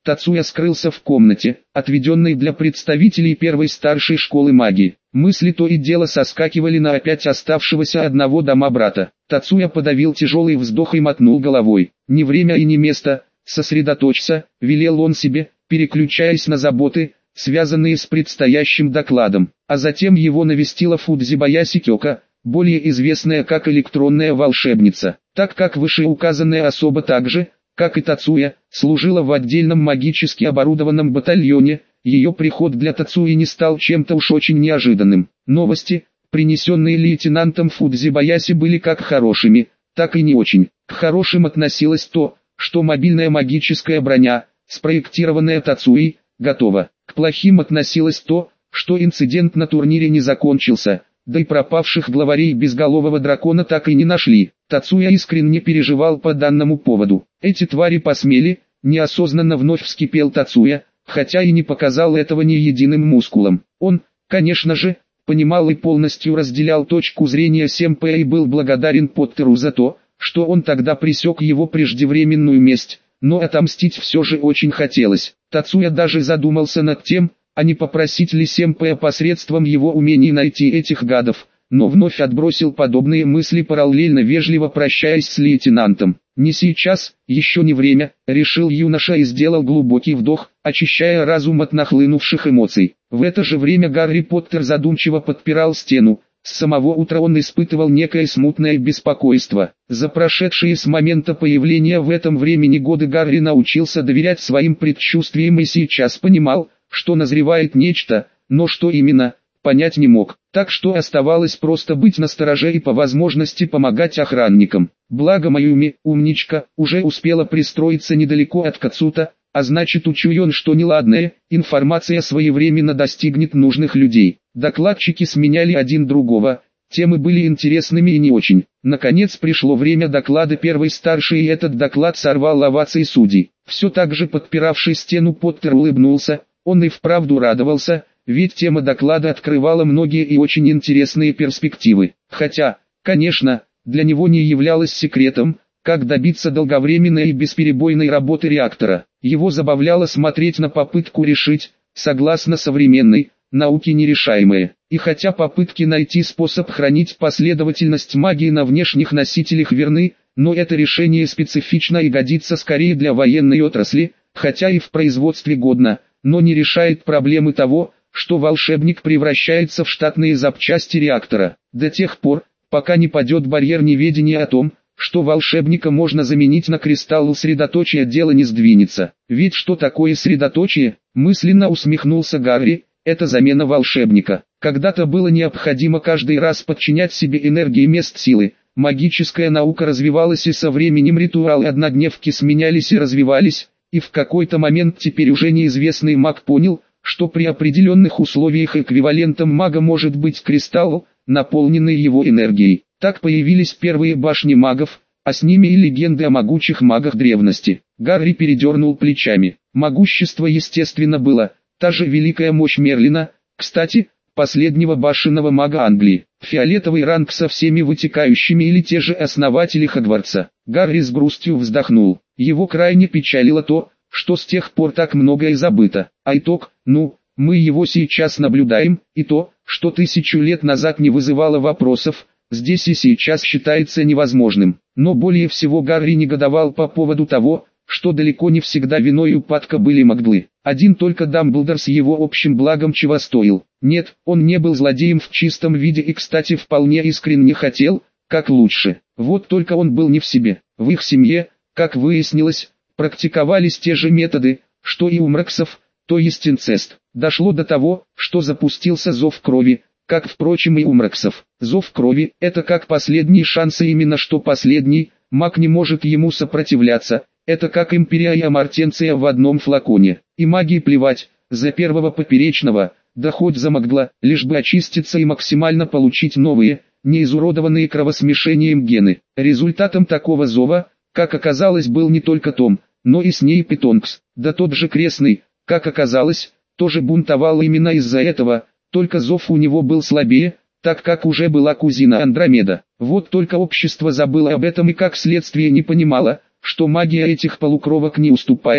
Тацуя скрылся в комнате, отведенной для представителей первой старшей школы магии. Мысли то и дело соскакивали на опять оставшегося одного дома брата. Тацуя подавил тяжелый вздох и мотнул головой. «Не время и не место, сосредоточься», — велел он себе, переключаясь на заботы, связанные с предстоящим докладом. А затем его навестила Фудзибаяси Кёка, более известная как электронная волшебница, так как вышеуказанная особа также, как и Тацуя, служила в отдельном магически оборудованном батальоне. Ее приход для Тацуи не стал чем-то уж очень неожиданным. Новости, принесенные лейтенантом Фудзибаяси, были как хорошими, так и не очень. К хорошим относилось то, что мобильная магическая броня, спроектированная Тацуей, готова. К плохим относилось то, что инцидент на турнире не закончился, да и пропавших главарей безголового дракона так и не нашли. Тацуя искренне переживал по данному поводу. Эти твари посмели, неосознанно вновь вскипел Тацуя, хотя и не показал этого ни единым мускулом. Он, конечно же, понимал и полностью разделял точку зрения Сэмпэя и был благодарен Поттеру за то, что он тогда пресек его преждевременную месть, но отомстить все же очень хотелось. Тацуя даже задумался над тем, а не попросить ли Сэмпэя посредством его умений найти этих гадов, но вновь отбросил подобные мысли, параллельно вежливо прощаясь с лейтенантом. «Не сейчас, еще не время», — решил юноша и сделал глубокий вдох, очищая разум от нахлынувших эмоций. В это же время Гарри Поттер задумчиво подпирал стену. С самого утра он испытывал некое смутное беспокойство. За прошедшие с момента появления в этом времени годы Гарри научился доверять своим предчувствиям и сейчас понимал, что назревает нечто, но что именно, понять не мог. Так что оставалось просто быть настороже и по возможности помогать охранникам. Благо Майюми, умничка, уже успела пристроиться недалеко от Кацута, а значит учуян, что неладное, информация своевременно достигнет нужных людей. Докладчики сменяли один другого, темы были интересными и не очень. Наконец пришло время доклада первой старшей, и этот доклад сорвал овации судей. Все так же подпиравший стену Поттер улыбнулся, он и вправду радовался, ведь тема доклада открывала многие и очень интересные перспективы. Хотя, конечно, для него не являлось секретом, как добиться долговременной и бесперебойной работы реактора. Его забавляло смотреть на попытку решить, согласно современной науке, нерешаемое. И хотя попытки найти способ хранить последовательность магии на внешних носителях верны, но это решение специфично и годится скорее для военной отрасли, хотя и в производстве годно, но не решает проблемы того, что волшебник превращается в штатные запчасти реактора. До тех пор, пока не падет барьер неведения о том, что волшебника можно заменить на кристалл средоточия, дело не сдвинется. Ведь что такое средоточие? Мысленно усмехнулся Гарри, это замена волшебника. Когда-то было необходимо каждый раз подчинять себе энергии мест силы. Магическая наука развивалась, и со временем ритуалы однодневки сменялись и развивались, и в какой-то момент теперь уже неизвестный маг понял, что при определенных условиях эквивалентом мага может быть кристалл, наполненный его энергией. Так появились первые башни магов, а с ними и легенды о могучих магах древности. Гарри передернул плечами. Могущество естественно было, та же великая мощь Мерлина, кстати, последнего башенного мага Англии, фиолетовый ранг со всеми вытекающими или те же основатели Хогвартса. Гарри с грустью вздохнул. Его крайне печалило то, что с тех пор так многое забыто. А итог, мы его сейчас наблюдаем, и то, что 1000 лет назад не вызывало вопросов, здесь и сейчас считается невозможным. Но более всего Гарри негодовал по поводу того, что далеко не всегда виной упадка были маглы. Один только Дамблдор с его общим благом чего стоил. Нет, он не был злодеем в чистом виде и, кстати, вполне искренне хотел, как лучше. Вот только он был не в себе. В их семье, как выяснилось, практиковались те же методы, что и у Мраксов, то есть инцест. Дошло до того, что запустился зов крови, как, впрочем, и у Мраксов. Зов крови – это как последний шанс, и именно что последний, маг не может ему сопротивляться. Это как империя и амартенция в одном флаконе. И магии плевать, за первого поперечного, да хоть за магла, лишь бы очиститься и максимально получить новые, неизуродованные кровосмешением гены. Результатом такого зова, как оказалось, был не только Том, но и Снейп и Тонкс. Да тот же Крестный, как оказалось, тоже бунтовал именно из-за этого, только зов у него был слабее, так как уже была кузина Андромеда. Вот только общество забыло об этом и как следствие не понимало, что магия этих полукровок не уступает,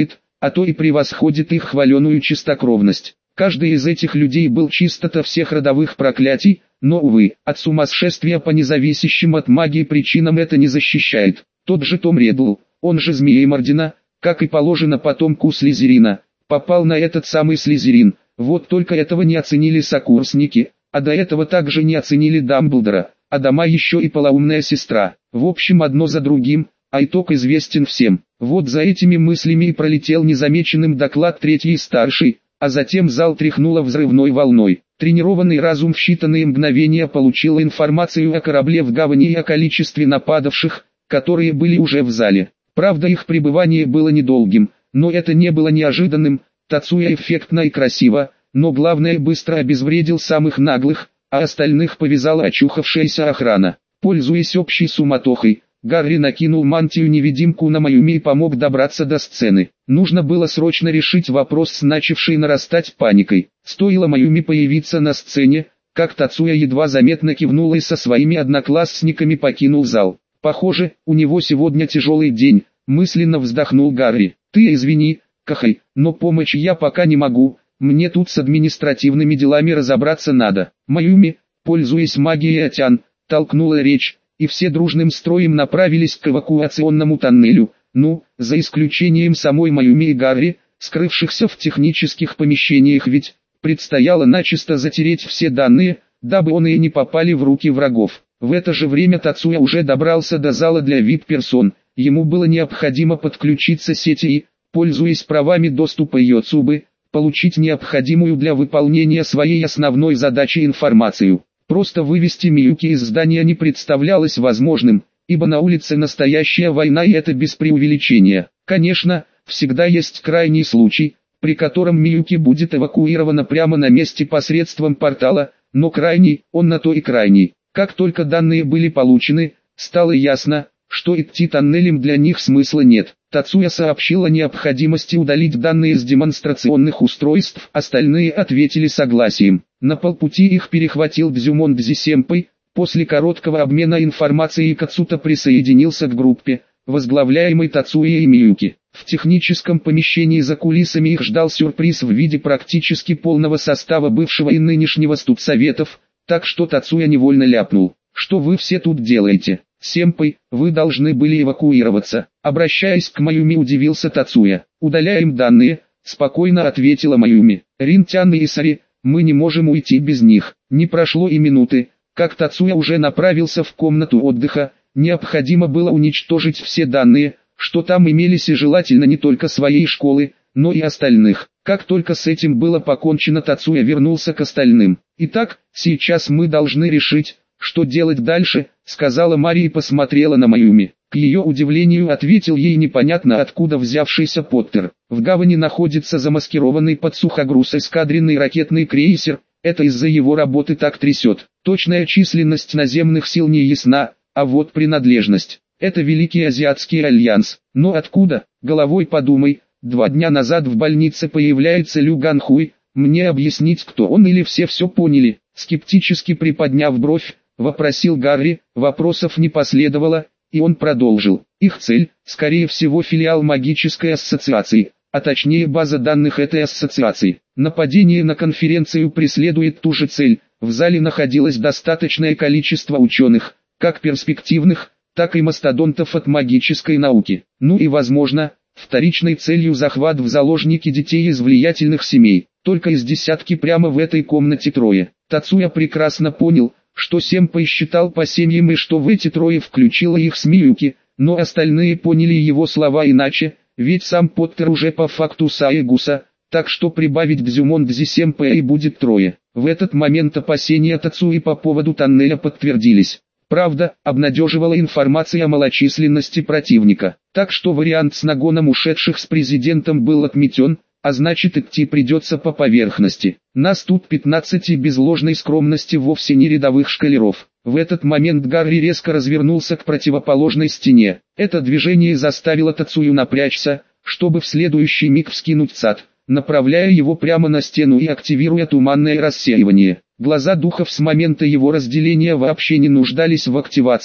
а то и превосходит их хваленую чистокровность. Каждый из этих людей был чистота всех родовых проклятий, но, увы, от сумасшествия по независящим от магии причинам это не защищает. Тот же Том Реддл, он же Змеемордина, как и положено потомку Слизерина, попал на этот самый Слизерин. Вот только этого не оценили сокурсники, а до этого также не оценили Дамблдора, а дома еще и полоумная сестра. В общем, одно за другим, а итог известен всем. Вот за этими мыслями и пролетел незамеченным доклад третьей старшей, а затем зал тряхнуло взрывной волной. Тренированный разум в считанные мгновения получил информацию о корабле в гавани и о количестве нападавших, которые были уже в зале. Правда, их пребывание было недолгим, но это не было неожиданным. Тацуя эффектно и красиво, но главное быстро обезвредил самых наглых, а остальных повязала очухавшаяся охрана. Пользуясь общей суматохой, Гарри накинул мантию-невидимку на Маюми и помог добраться до сцены. Нужно было срочно решить вопрос с начавшей нарастать паникой. Стоило Маюми появиться на сцене, как Тацуя едва заметно кивнул и со своими одноклассниками покинул зал. «Похоже, у него сегодня тяжелый день», — мысленно вздохнул Гарри. «Ты извини, Кахай, но помочь я пока не могу, мне тут с административными делами разобраться надо». Маюми, пользуясь магией Атян, толкнула речь, и все дружным строем направились к эвакуационному тоннелю, за исключением самой Маюми и Гарри, скрывшихся в технических помещениях, ведь предстояло начисто затереть все данные, дабы он и не попали в руки врагов. В это же время Тацуя уже добрался до зала для VIP-персон, ему было необходимо подключиться к сети и, пользуясь правами доступа Йоцубы, получить необходимую для выполнения своей основной задачи информацию. Просто вывести Миюки из здания не представлялось возможным, ибо на улице настоящая война, и это без преувеличения. Конечно, всегда есть крайний случай, при котором Миюки будет эвакуирована прямо на месте посредством портала, но крайний, он на то и крайний. Как только данные были получены, стало ясно, что идти тоннелем для них смысла нет. Тацуя сообщил о необходимости удалить данные с демонстрационных устройств, остальные ответили согласием. На полпути их перехватил Дзюмон Дзи-сэмпэй. После короткого обмена информацией Кацута присоединился к группе, возглавляемой Тацуей и Миюки. В техническом помещении за кулисами их ждал сюрприз в виде практически полного состава бывшего и нынешнего студсоветов, так что Тацуя невольно ляпнул: «Что вы все тут делаете? Сэмпэй, вы должны были эвакуироваться». Обращаясь к Маюми, удивился Тацуя. «Удаляем данные», — спокойно ответила Маюми. «Рин-тян и Исари, мы не можем уйти без них». Не прошло и минуты, как Тацуя уже направился в комнату отдыха. Необходимо было уничтожить все данные, что там имелись, и желательно не только своей школы, но и остальных. Как только с этим было покончено, Тацуя вернулся к остальным. «Итак, сейчас мы должны решить, что делать дальше», — сказала Мари и посмотрела на Маюми. К ее удивлению ответил ей непонятно откуда взявшийся Поттер. «В гавани находится замаскированный под сухогруз эскадренный ракетный крейсер, это из-за его работы так трясет. Точная численность наземных сил не ясна, а вот принадлежность. Это Великий Азиатский Альянс. Но откуда? Головой подумай, 2 дня назад в больнице появляется Лю Ганхуй, мне объяснить, кто он, или все поняли?» Скептически приподняв бровь, вопросил Гарри. Вопросов не последовало, и он продолжил. Их цель, скорее всего, филиал магической ассоциации, а точнее база данных этой ассоциации. Нападение на конференцию преследует ту же цель. В зале находилось достаточное количество ученых, как перспективных, так и мастодонтов от магической науки. И возможно, вторичной целью захват в заложники детей из влиятельных семей. Только из десятки прямо в этой комнате 3. Тацуя прекрасно понял, что Сэмпэй считал по семьям и что в эти 3 включила их с Миюки, но остальные поняли его слова иначе, ведь сам Поттер уже по факту Саегуса, так что прибавить Дзюмон Дзи-сэмпэя и будет 3. В этот момент опасения Тацуи по поводу тоннеля подтвердились. Правда, обнадеживала информация о малочисленности противника, так что вариант с нагоном ушедших с президентом был отметен, а значит идти придется по поверхности. Нас тут 15 и без ложной скромности вовсе не рядовых школяров. В этот момент Гарри резко развернулся к противоположной стене. Это движение заставило Тацую напрячься, чтобы в следующий миг вскинуть ЦАД, направляя его прямо на стену и активируя туманное рассеивание. Глаза духов с момента его разделения вообще не нуждались в активации,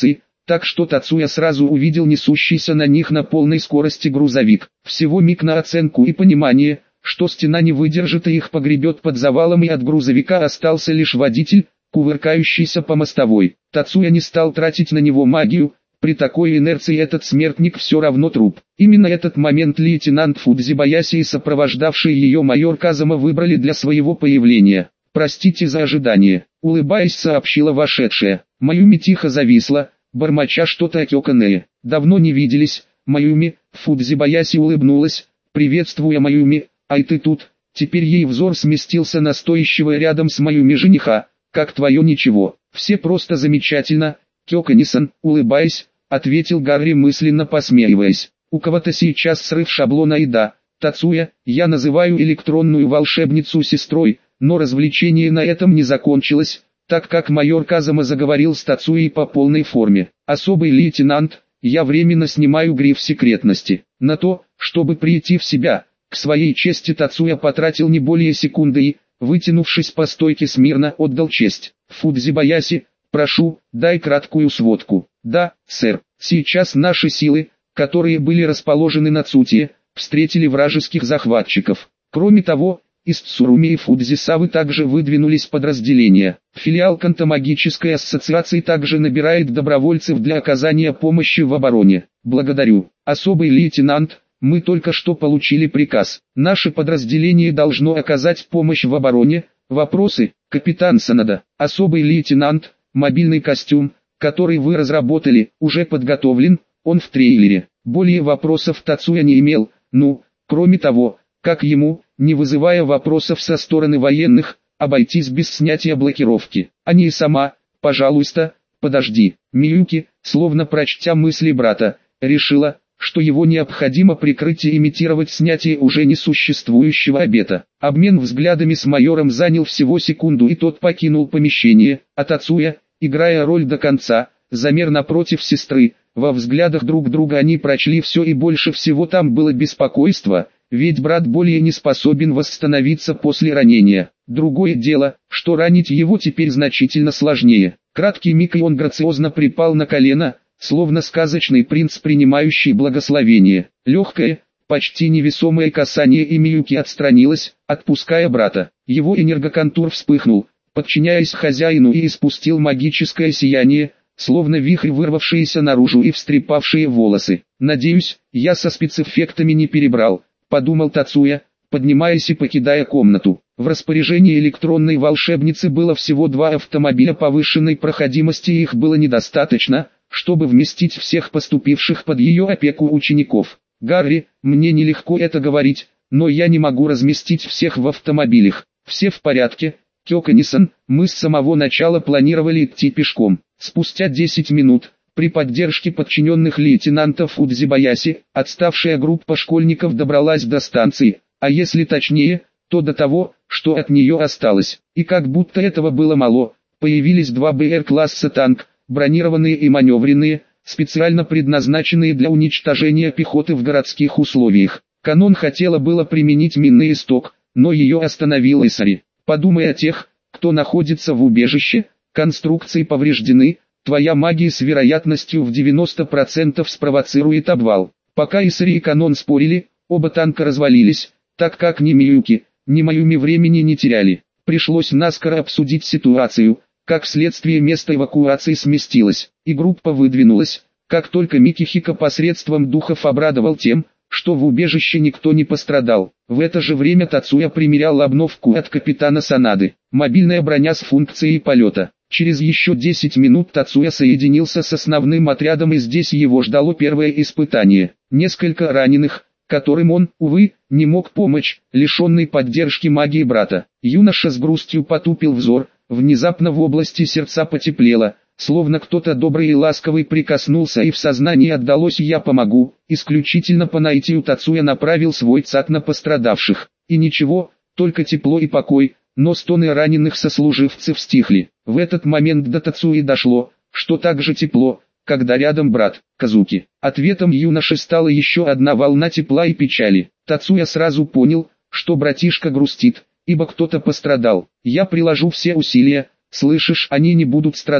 так что Тацуя сразу увидел несущийся на них на полной скорости грузовик. Всего миг на оценку и понимание, что стена не выдержит и их погребет под завалом, и от грузовика остался лишь водитель, кувыркающийся по мостовой. Тацуя не стал тратить на него магию, при такой инерции этот смертник все равно труп. Именно этот момент лейтенант Фудзибаяси и сопровождавший ее майор Казама выбрали для своего появления. «Простите за ожидание», — улыбаясь, сообщила вошедшая. Маюми тихо зависла, бормоча что-то о Кёканее. «Давно не виделись, Маюми», — Фудзибаяси улыбнулась, приветствуя Маюми, «а и ты тут». Теперь ей взор сместился на стоящего рядом с Маюми жениха. «Как твое ничего?» «Все просто замечательно, Кёкани-сан», улыбаясь, ответил Гарри, мысленно посмеиваясь. «У кого-то сейчас срыв шаблона, и да, Тацуя, я называю электронную волшебницу сестрой, но развлечение на этом не закончилось, так как майор Казама заговорил с Тацуей по полной форме. Особый лейтенант, я временно снимаю гриф секретности. На то, чтобы прийти в себя, к своей чести Тацуя потратил не более секунды и, вытянувшись по стойке смирно, отдал честь. Фудзибаяси, прошу, дай краткую сводку. Да, сэр, сейчас наши силы, которые были расположены на Цутие, встретили вражеских захватчиков. Кроме того, из Цуруми и Фудзисавы также выдвинулись подразделения. Филиал Кантамагической ассоциации также набирает добровольцев для оказания помощи в обороне. Благодарю. Особый лейтенант, мы только что получили приказ. Наше подразделение должно оказать помощь в обороне. Вопросы, капитан Санада. Особый лейтенант, мобильный костюм, который вы разработали, уже подготовлен, он в трейлере. Более вопросов Тацуя не имел, кроме того, как ему, не вызывая вопросов со стороны военных, обойтись без снятия блокировки. Они и сама, пожалуйста, подожди. Миюки, словно прочтя мысли брата, решила, что его необходимо прикрыть и имитировать снятие уже несуществующего обета. Обмен взглядами с майором занял всего секунду, и тот покинул помещение, а Тацуя, играя роль до конца, замер напротив сестры. Во взглядах друг друга они прочли все, и больше всего там было беспокойство, ведь брат более не способен восстановиться после ранения. Другое дело, что ранить его теперь значительно сложнее. Краткий миг, и он грациозно припал на колено, словно сказочный принц, принимающий благословение. Легкое, почти невесомое касание, и Миюки отстранилась, отпуская брата. Его энергоконтур вспыхнул, подчиняясь хозяину, и испустил магическое сияние, словно вихрь, вырвавшиеся наружу и встрепавшие волосы. «Надеюсь, я со спецэффектами не перебрал», — подумал Тацуя, поднимаясь и покидая комнату. В распоряжении электронной волшебницы было всего 2 автомобиля повышенной проходимости, и их было недостаточно, чтобы вместить всех поступивших под ее опеку учеников. «Гарри, мне нелегко это говорить, но я не могу разместить всех в автомобилях. Все в порядке, Кёкани-сан, мы с самого начала планировали идти пешком». Спустя 10 минут, при поддержке подчиненных лейтенанта Фудзибаяси, отставшая группа школьников добралась до станции, а если точнее, то до того, что от нее осталось. И как будто этого было мало, появились 2 БР-класса танк, бронированные и маневренные, специально предназначенные для уничтожения пехоты в городских условиях. Канон хотела было применить минный исток, но ее остановил Исари. «Подумай о тех, кто находится в убежище, конструкции повреждены, твоя магия с вероятностью в 90% спровоцирует обвал». Пока Исари и Канон спорили, оба танка развалились, так как ни Миюки, ни Маюми времени не теряли. Пришлось наскоро обсудить ситуацию. Как следствие, место эвакуации сместилось, и группа выдвинулась. Как только Микихико посредством духов обрадовал тем, что в убежище никто не пострадал. В это же время Тацуя примерял обновку от капитана Санады. Мобильная броня с функцией полета. Через еще 10 минут Тацуя соединился с основным отрядом, и здесь его ждало первое испытание. Несколько раненых, которым он, увы, не мог помочь, лишенный поддержки магии брата. Юноша с грустью потупил взор. Внезапно в области сердца потеплело, словно кто-то добрый и ласковый прикоснулся, и в сознании отдалось «я помогу». Исключительно по наитию Тацуя направил свой цат на пострадавших. И ничего, только тепло и покой, но стоны раненых сослуживцев стихли. В этот момент до Тацуи дошло, что так же тепло, когда рядом брат, Казуки. Ответом юноши стала еще одна волна тепла и печали. Тацуя сразу понял, что братишка грустит, ибо кто-то пострадал. «Я приложу все усилия, слышишь, они не будут страдать»,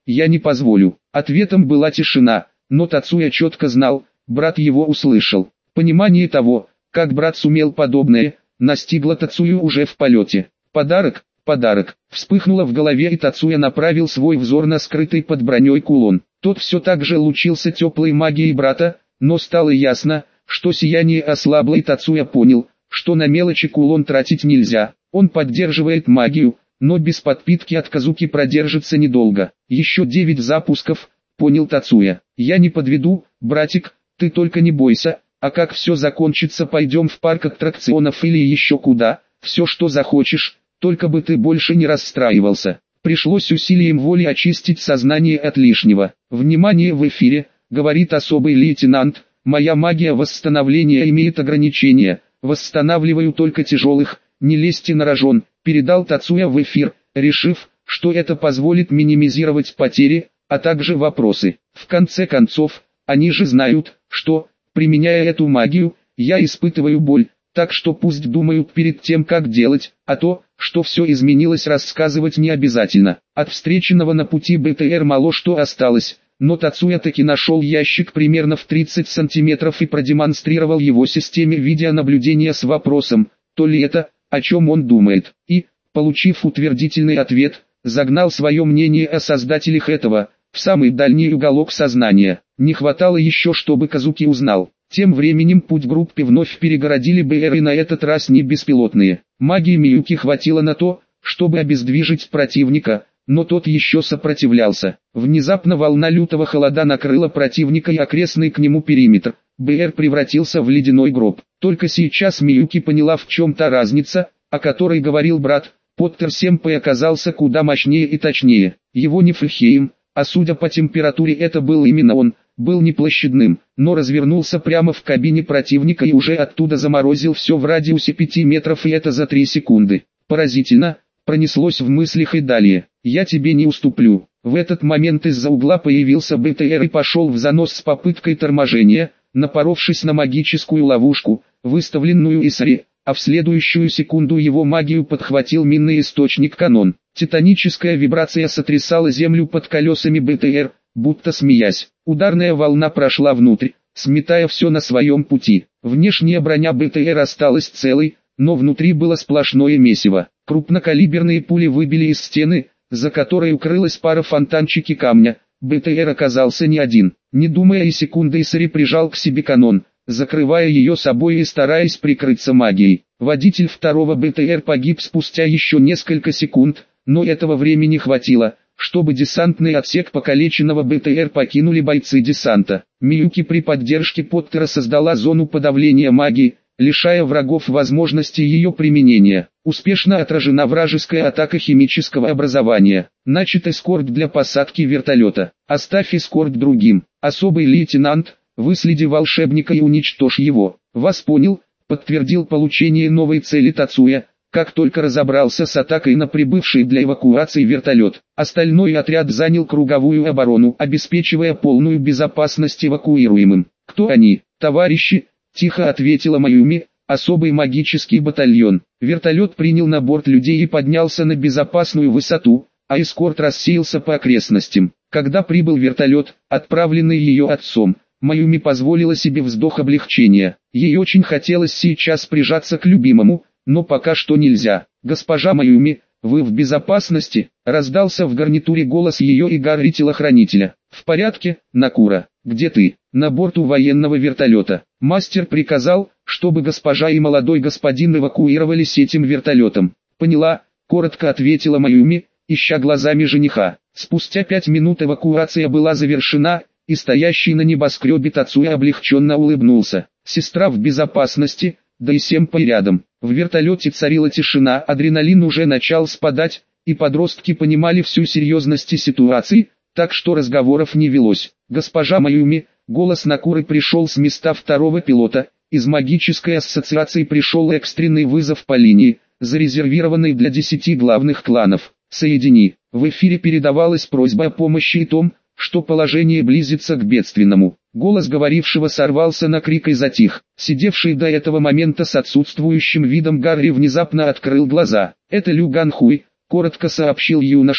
я не позволю. Ответом была тишина, но Тацуя четко знал, брат его услышал. Понимание того, как брат сумел подобное, настигло Тацую уже в полете. Подарок, подарок, вспыхнуло в голове, и Тацуя направил свой взор на скрытый под броней кулон. Тот все так же лучился теплой магией брата, но стало ясно, что сияние ослабло, и Тацуя понял, что на мелочи кулон тратить нельзя. Он поддерживает магию, но без подпитки от Казуки продержится недолго. Еще 9 запусков, понял Тацуя. Я не подведу, братик, ты только не бойся, а как все закончится, пойдем в парк аттракционов или еще куда, все что захочешь, только бы ты больше не расстраивался. Пришлось усилием воли очистить сознание от лишнего. Внимание, в эфире, говорит особый лейтенант, моя магия восстановления имеет ограничения, восстанавливаю только тяжелых, не лезьте на рожон, передал Тацуя в эфир, решив, что это позволит минимизировать потери, а также вопросы. В конце концов, они же знают, что, применяя эту магию, я испытываю боль, так что пусть думают перед тем, как делать, а то, что все изменилось, рассказывать не обязательно. От встреченного на пути БТР мало что осталось, но Тацуя таки нашел ящик примерно в 30 сантиметров и продемонстрировал его системе видеонаблюдения с вопросом, то ли это, о чем он думает, и, получив утвердительный ответ, загнал свое мнение о создателях этого в самый дальний уголок сознания. Не хватало еще, чтобы Казуки узнал. Тем временем путь группе вновь перегородили БР, и на этот раз не беспилотные. Магии Миюки хватило на то, чтобы обездвижить противника, но тот еще сопротивлялся. Внезапно волна лютого холода накрыла противника и окрестный к нему периметр. БР превратился в ледяной гроб. Только сейчас Миюки поняла, в чем та разница, о которой говорил брат. Поттер Сэмпэй оказался куда мощнее и точнее. Его Нифльхейм, а судя по температуре это был именно он, был не площадным, но развернулся прямо в кабине противника и уже оттуда заморозил все в радиусе 5 метров, и это за 3 секунды. Поразительно, пронеслось в мыслях и далее. Я тебе не уступлю. В этот момент из-за угла появился БТР и пошел в занос с попыткой торможения, напоровшись на магическую ловушку, выставленную Исари, а в следующую секунду его магию подхватил минный источник канон. Титаническая вибрация сотрясала землю под колесами БТР, будто смеясь. Ударная волна прошла внутрь, сметая все на своем пути. Внешняя броня БТР осталась целой, но внутри было сплошное месиво. Крупнокалиберные пули выбили из стены, за которой укрылась пара фонтанчики камня. БТР оказался не один. Не думая и секунды, Исари прижал к себе канон, закрывая ее собой и стараясь прикрыться магией. Водитель второго БТР погиб спустя еще несколько секунд, но этого времени хватило, чтобы десантный отсек покалеченного БТР покинули бойцы десанта. Миюки при поддержке Поттера создала зону подавления магии, лишая врагов возможности ее применения. Успешно отражена вражеская атака химического образования. Начат эскорт для посадки вертолета. Оставь эскорт другим. Особый лейтенант, выследи волшебника и уничтожь его. Вас понял, подтвердил получение новой цели Тацуя, как только разобрался с атакой на прибывший для эвакуации вертолет. Остальной отряд занял круговую оборону, обеспечивая полную безопасность эвакуируемым. Кто они, товарищи? Тихо ответила Майюми. Особый магический батальон. Вертолет принял на борт людей и поднялся на безопасную высоту, а эскорт рассеялся по окрестностям. Когда прибыл вертолет, отправленный ее отцом, Майюми позволила себе вздох облегчения. Ей очень хотелось сейчас прижаться к любимому, но пока что нельзя. «Госпожа Майюми, вы в безопасности?» — раздался в гарнитуре голос ее и Гарри-телохранителя. «В порядке, Накура. Где ты?» «На борту военного вертолета. Мастер приказал, чтобы госпожа и молодой господин эвакуировались этим вертолетом». «Поняла», — коротко ответила Майюми, ища глазами жениха. Спустя 5 минут эвакуация была завершена, и стоящий на небоскребе Тацуя облегченно улыбнулся. Сестра в безопасности, да и Сэмпэй рядом. В вертолете царила тишина, адреналин уже начал спадать, и подростки понимали всю серьезность ситуации, так что разговоров не велось. «Госпожа Майюми», голос Накуры пришел с места второго пилота, из магической ассоциации пришел экстренный вызов по линии, зарезервированной для 10 главных кланов. «Соедини». В эфире передавалась просьба о помощи и том, что положение близится к бедственному. Голос говорившего сорвался на крик и затих. Сидевший до этого момента с отсутствующим видом Гарри внезапно открыл глаза. «Это Лю Ганхуй», — коротко сообщил юноша,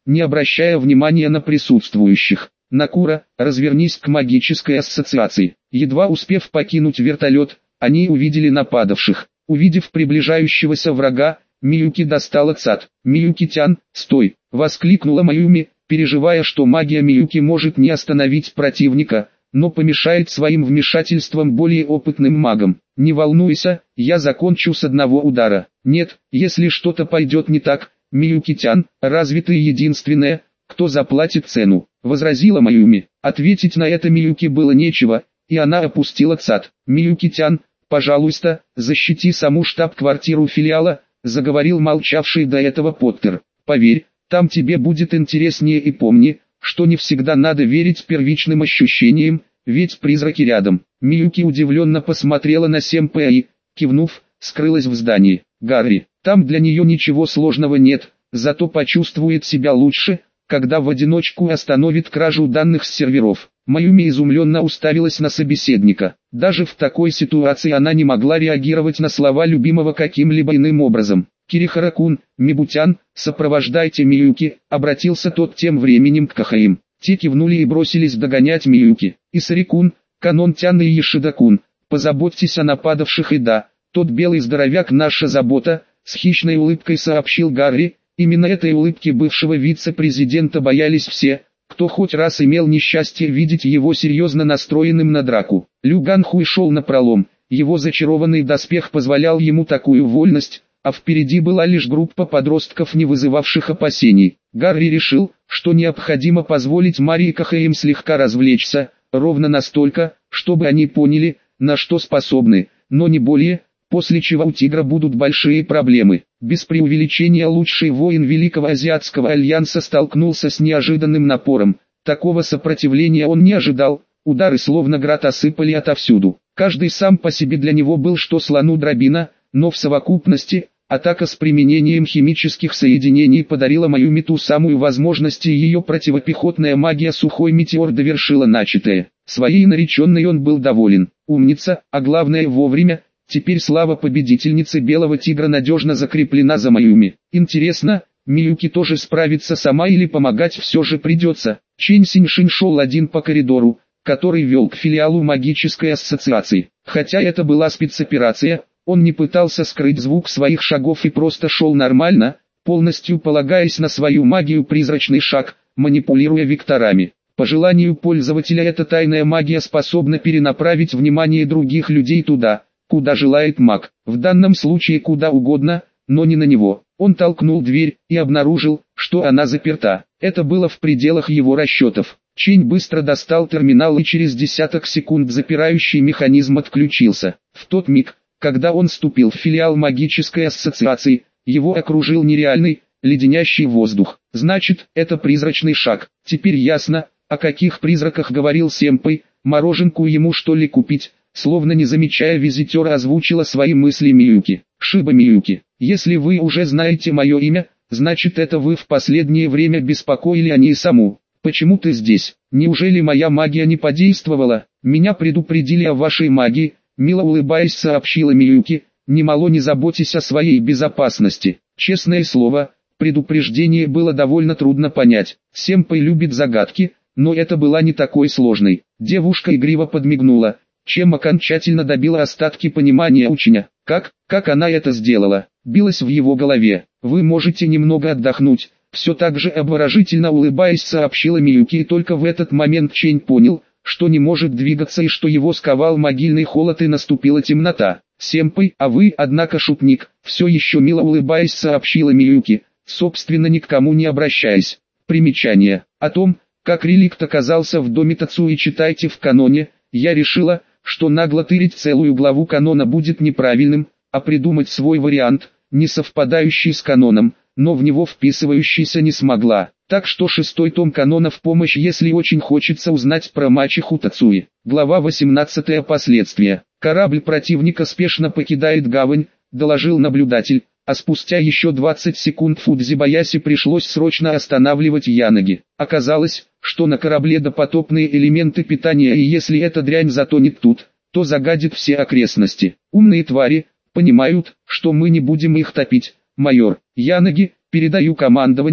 не обращая внимания на присутствующих. «Накура, развернись к магической ассоциации». Едва успев покинуть вертолет, они увидели нападавших. Увидев приближающегося врага, Миюки достала ЦАД. «Миюки-тян, стой!» — воскликнула Майюми, переживая, что магия Миюки может не остановить противника, но помешает своим вмешательством более опытным магам. «Не волнуйся, я закончу с одного удара». «Нет, если что-то пойдет не так, Миюки-тян, разве ты единственная, кто заплатит цену?» — возразила Майюми. Ответить на это Миюки было нечего, и она опустила ЦАД. «Миюки-тян, пожалуйста, защити саму штаб-квартиру филиала», — заговорил молчавший до этого Поттер. «Поверь, там тебе будет интереснее, и помни, что не всегда надо верить первичным ощущениям, ведь призраки рядом». Миюки удивленно посмотрела на Сэмпэя и, кивнув, скрылась в здании. «Гарри, там для нее ничего сложного нет, зато почувствует себя лучше, когда в одиночку остановит кражу данных с серверов». Майюми изумленно уставилась на собеседника. Даже в такой ситуации она не могла реагировать на слова любимого каким-либо иным образом. «Кирихара-кун, Мибутян, сопровождайте Миюки», — обратился тот тем временем к Кахаим. Те кивнули и бросились догонять Миюки. «Исари-кун, Канон-тян и Ешида-кун, позаботьтесь о нападавших». «И да, тот белый здоровяк наша забота», — с хищной улыбкой сообщил Гарри. Именно этой улыбки бывшего вице-президента боялись все, кто хоть раз имел несчастье видеть его серьезно настроенным на драку. Лю Ганхуй шел напролом, его зачарованный доспех позволял ему такую вольность, а впереди была лишь группа подростков, не вызывавших опасений. Гарри решил, что необходимо позволить Мари и Кахаим слегка развлечься, ровно настолько, чтобы они поняли, на что способны, но не более, после чего у Тигра будут большие проблемы. Без преувеличения лучший воин Великого Азиатского Альянса столкнулся с неожиданным напором. Такого сопротивления он не ожидал, удары словно град осыпали отовсюду. Каждый сам по себе для него был что слону дробина, но в совокупности, атака с применением химических соединений подарила Майюми ту самую возможность, и ее противопехотная магия Сухой Метеор довершила начатое. Своей нареченной он был доволен. Умница, а главное вовремя. Теперь слава победительницы Белого Тигра надежно закреплена за Майюми. Интересно, Миюки тоже справится сама или помогать все же придется? Чэнь Синьшин шел один по коридору, который вел к филиалу магической ассоциации. Хотя это была спецоперация, он не пытался скрыть звук своих шагов и просто шел нормально, полностью полагаясь на свою магию призрачный шаг, манипулируя векторами. По желанию пользователя эта тайная магия способна перенаправить внимание других людей туда, куда желает маг, в данном случае куда угодно, но не на него. Он толкнул дверь и обнаружил, что она заперта. Это было в пределах его расчетов. Чэнь быстро достал терминал, и через десяток секунд запирающий механизм отключился. В тот миг, когда он вступил в филиал магической ассоциации, его окружил нереальный, леденящий воздух. Значит, это призрачный шаг. Теперь ясно, о каких призраках говорил Сэмпэй. Мороженку ему что ли купить? Словно не замечая визитера, озвучила свои мысли Миюки. «Шиба Миюки, если вы уже знаете мое имя, значит это вы в последнее время беспокоили о ней саму. Почему ты здесь? Неужели моя магия не подействовала? Меня предупредили о вашей магии», мило улыбаясь сообщила Миюки. «Немало не заботьтесь о своей безопасности». Честное слово, предупреждение было довольно трудно понять. Сэмпэй любит загадки, но это была не такой сложной. Девушка игриво подмигнула, чем окончательно добила остатки понимания ученя. Как она это сделала, билась в его голове. «Вы можете немного отдохнуть», все так же обворожительно улыбаясь сообщила Миюки, и только в этот момент Чэнь понял, что не может двигаться и что его сковал могильный холод и наступила темнота. «Сэмпэй, а вы, однако, шутник», все еще мило улыбаясь сообщила Миюки, собственно ни к кому не обращаясь. Примечание. О том, как реликт оказался в доме Тацуи, читайте в каноне. Я решила, что нагло тырить целую главу канона будет неправильным, а придумать свой вариант, не совпадающий с каноном, но в него вписывающийся не смогла. Так что 6-й том канона в помощь, если очень хочется узнать про мачеху Тацуи. Глава 18. Последствия. Корабль противника спешно покидает гавань, доложил наблюдатель, а спустя еще 20 секунд Фудзибаяси пришлось срочно останавливать Янаги. Оказалось, что на корабле допотопные элементы питания, и если эта дрянь затонет тут, то загадит все окрестности. Умные твари понимают, что мы не будем их топить. «Майор, Янаги, передаю командование»,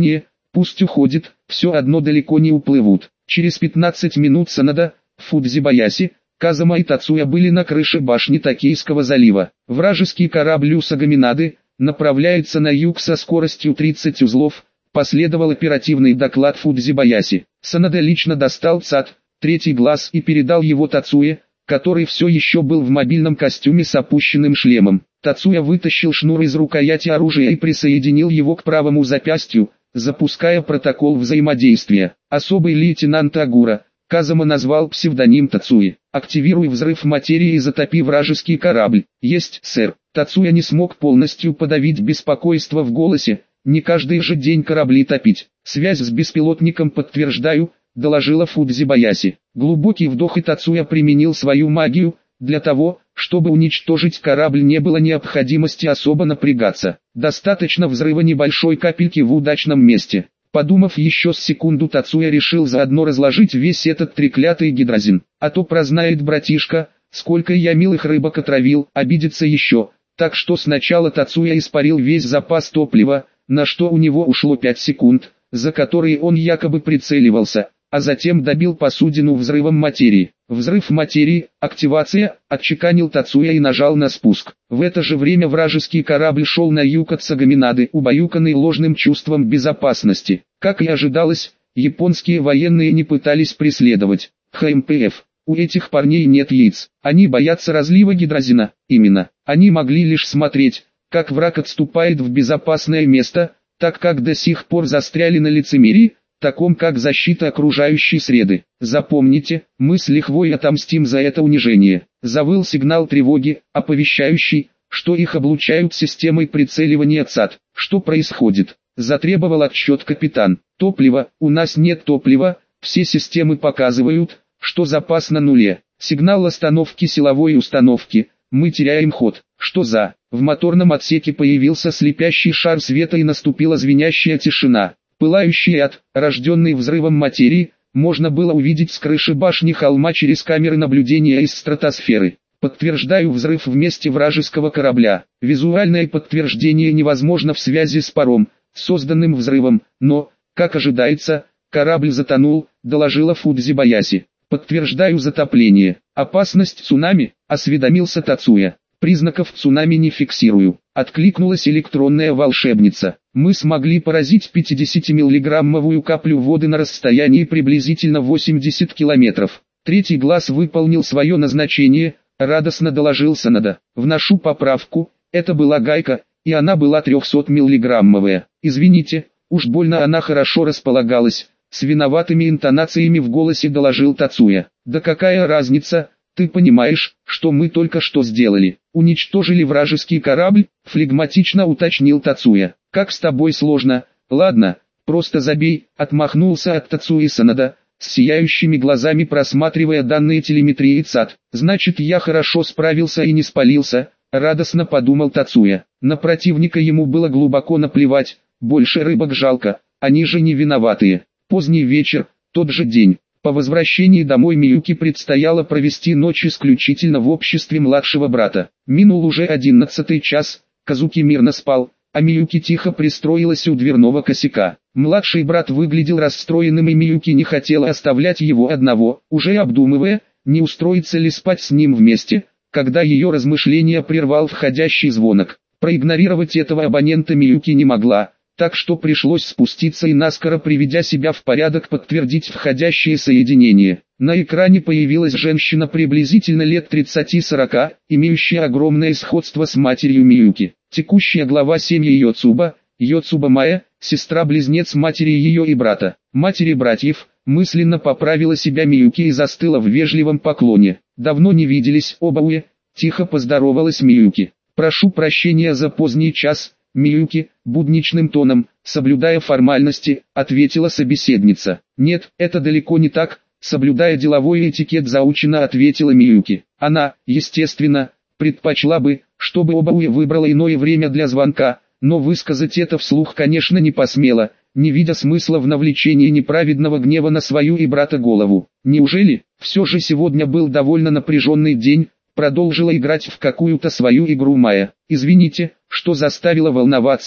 Пусть уходит, все одно далеко не уплывут. Через 15 минут Санада, Фудзибаяси, Казама и Тацуя были на крыше башни Токийского залива. Вражеский корабль Усагаминады направляется на юг со скоростью 30 узлов. Последовал оперативный доклад Фудзибаяси. Санада лично достал ЦАД, третий глаз, и передал его Тацуе, который все еще был в мобильном костюме с опущенным шлемом. Тацуя вытащил шнур из рукояти оружия и присоединил его к правому запястью, запуская протокол взаимодействия. Особый лейтенант Агура, Казама назвал псевдоним Тацуи. «Активируй взрыв материи и затопи вражеский корабль». «Есть, сэр». Тацуя не смог полностью подавить беспокойство в голосе. «Не каждый же день корабли топить». «Связь с беспилотником подтверждаю», — доложила Фудзибаяси. Глубокий вдох, и Тацуя применил свою магию. Для того, чтобы уничтожить корабль, не было необходимости особо напрягаться. Достаточно взрыва небольшой капельки в удачном месте. Подумав еще с секунду, Тацуя решил заодно разложить весь этот треклятый гидрозин. А то прознает братишка, сколько я милых рыбок отравил, обидится еще. Так что сначала Тацуя испарил весь запас топлива, на что у него ушло 5 секунд, за которые он якобы прицеливался, а затем добил посудину взрывом материи. Взрыв материи, активация, отчеканил Тацуя и нажал на спуск. В это же время вражеский корабль шел на юг от Сагаминады, убаюканный ложным чувством безопасности. Как и ожидалось, японские военные не пытались преследовать ХМПФ. У этих парней нет яиц, они боятся разлива гидрозина. Именно, они могли лишь смотреть, как враг отступает в безопасное место, так как до сих пор застряли на лицемерии, таком как защита окружающей среды. Запомните, мы с лихвой отомстим за это унижение. Завыл сигнал тревоги, оповещающий, что их облучают системой прицеливания ЦАД. Что происходит? Затребовал отсчет капитан. Топливо, у нас нет топлива, все системы показывают, что запас на нуле. Сигнал остановки силовой установки, мы теряем ход. Что за? В моторном отсеке появился слепящий шар света и наступила звенящая тишина. Пылающий ад, рожденный взрывом материи, можно было увидеть с крыши башни холма через камеры наблюдения из стратосферы. Подтверждаю взрыв в месте вражеского корабля. Визуальное подтверждение невозможно в связи с паром, созданным взрывом, но, как ожидается, корабль затонул, доложила Фудзибаяси. Подтверждаю затопление. Опасность цунами, осведомился Тацуя. Признаков цунами не фиксирую. Откликнулась электронная волшебница. Мы смогли поразить 50-миллиграммовую каплю воды на расстоянии приблизительно 80 километров. Третий глаз выполнил свое назначение, радостно доложил Санада. Вношу поправку, это была гайка, и она была 300-миллиграммовая. Извините, уж больно она хорошо располагалась. С виноватыми интонациями в голосе доложил Тацуя. Да какая разница? Ты понимаешь, что мы только что сделали? Уничтожили вражеский корабль, флегматично уточнил Тацуя. Как с тобой сложно? Ладно, просто забей, отмахнулся от Тацуи Санада, с сияющими глазами просматривая данные телеметрии ЦАД. Значит, я хорошо справился и не спалился, радостно подумал Тацуя. На противника ему было глубоко наплевать, больше рыбок жалко, они же не виноватые. Поздний вечер, тот же день. По возвращении домой Миюки предстояло провести ночь исключительно в обществе младшего брата. Минул уже 11-й час, Казуки мирно спал, а Миюки тихо пристроилась у дверного косяка. Младший брат выглядел расстроенным, и Миюки не хотела оставлять его одного, уже обдумывая, не устроиться ли спать с ним вместе, когда ее размышления прервал входящий звонок. Проигнорировать этого абонента Миюки не могла, так что пришлось спуститься и, наскоро приведя себя в порядок, подтвердить входящее соединение. На экране появилась женщина приблизительно лет 30-40, имеющая огромное сходство с матерью Миюки. Текущая глава семьи Йоцуба, Йоцуба Майя, сестра-близнец матери ее и брата. Матери братьев, мысленно поправила себя Миюки и застыла в вежливом поклоне. Давно не виделись, Обауэ, тихо поздоровалась Миюки. Прошу прощения за поздний час, Миюки, будничным тоном, соблюдая формальности, ответила собеседница. Нет, это далеко не так, соблюдая деловой этикет, заучено ответила Миюки. Она, естественно, предпочла бы, чтобы Обауэ выбрала иное время для звонка, но высказать это вслух, конечно, не посмела, не видя смысла в навлечении неправедного гнева на свою и брата голову. Неужели, все же сегодня был довольно напряженный день, продолжила играть в какую-то свою игру Майя. Извините, что заставила волноваться,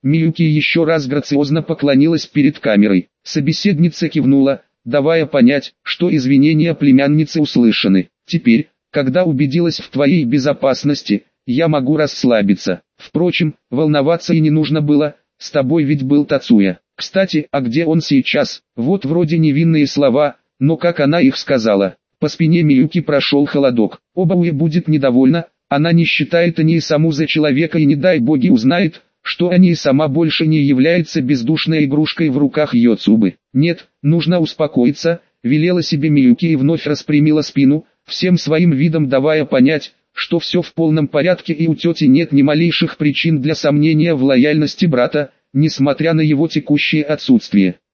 Миюки еще раз грациозно поклонилась перед камерой. Собеседница кивнула, давая понять, что извинения племянницы услышаны. Теперь, когда убедилась в твоей безопасности, я могу расслабиться. Впрочем, волноваться и не нужно было, с тобой ведь был Тацуя. Кстати, а где он сейчас? Вот вроде невинные слова, но как она их сказала? По спине Миюки прошел холодок. Обауэ будет недовольна, она не считает Ани саму за человека и не дай боги узнает, что Ани сама больше не является бездушной игрушкой в руках Йоцубы. Нет, нужно успокоиться, велела себе Миюки и вновь распрямила спину, всем своим видом давая понять, что все в полном порядке и у тети нет ни малейших причин для сомнения в лояльности брата, несмотря на его текущее отсутствие.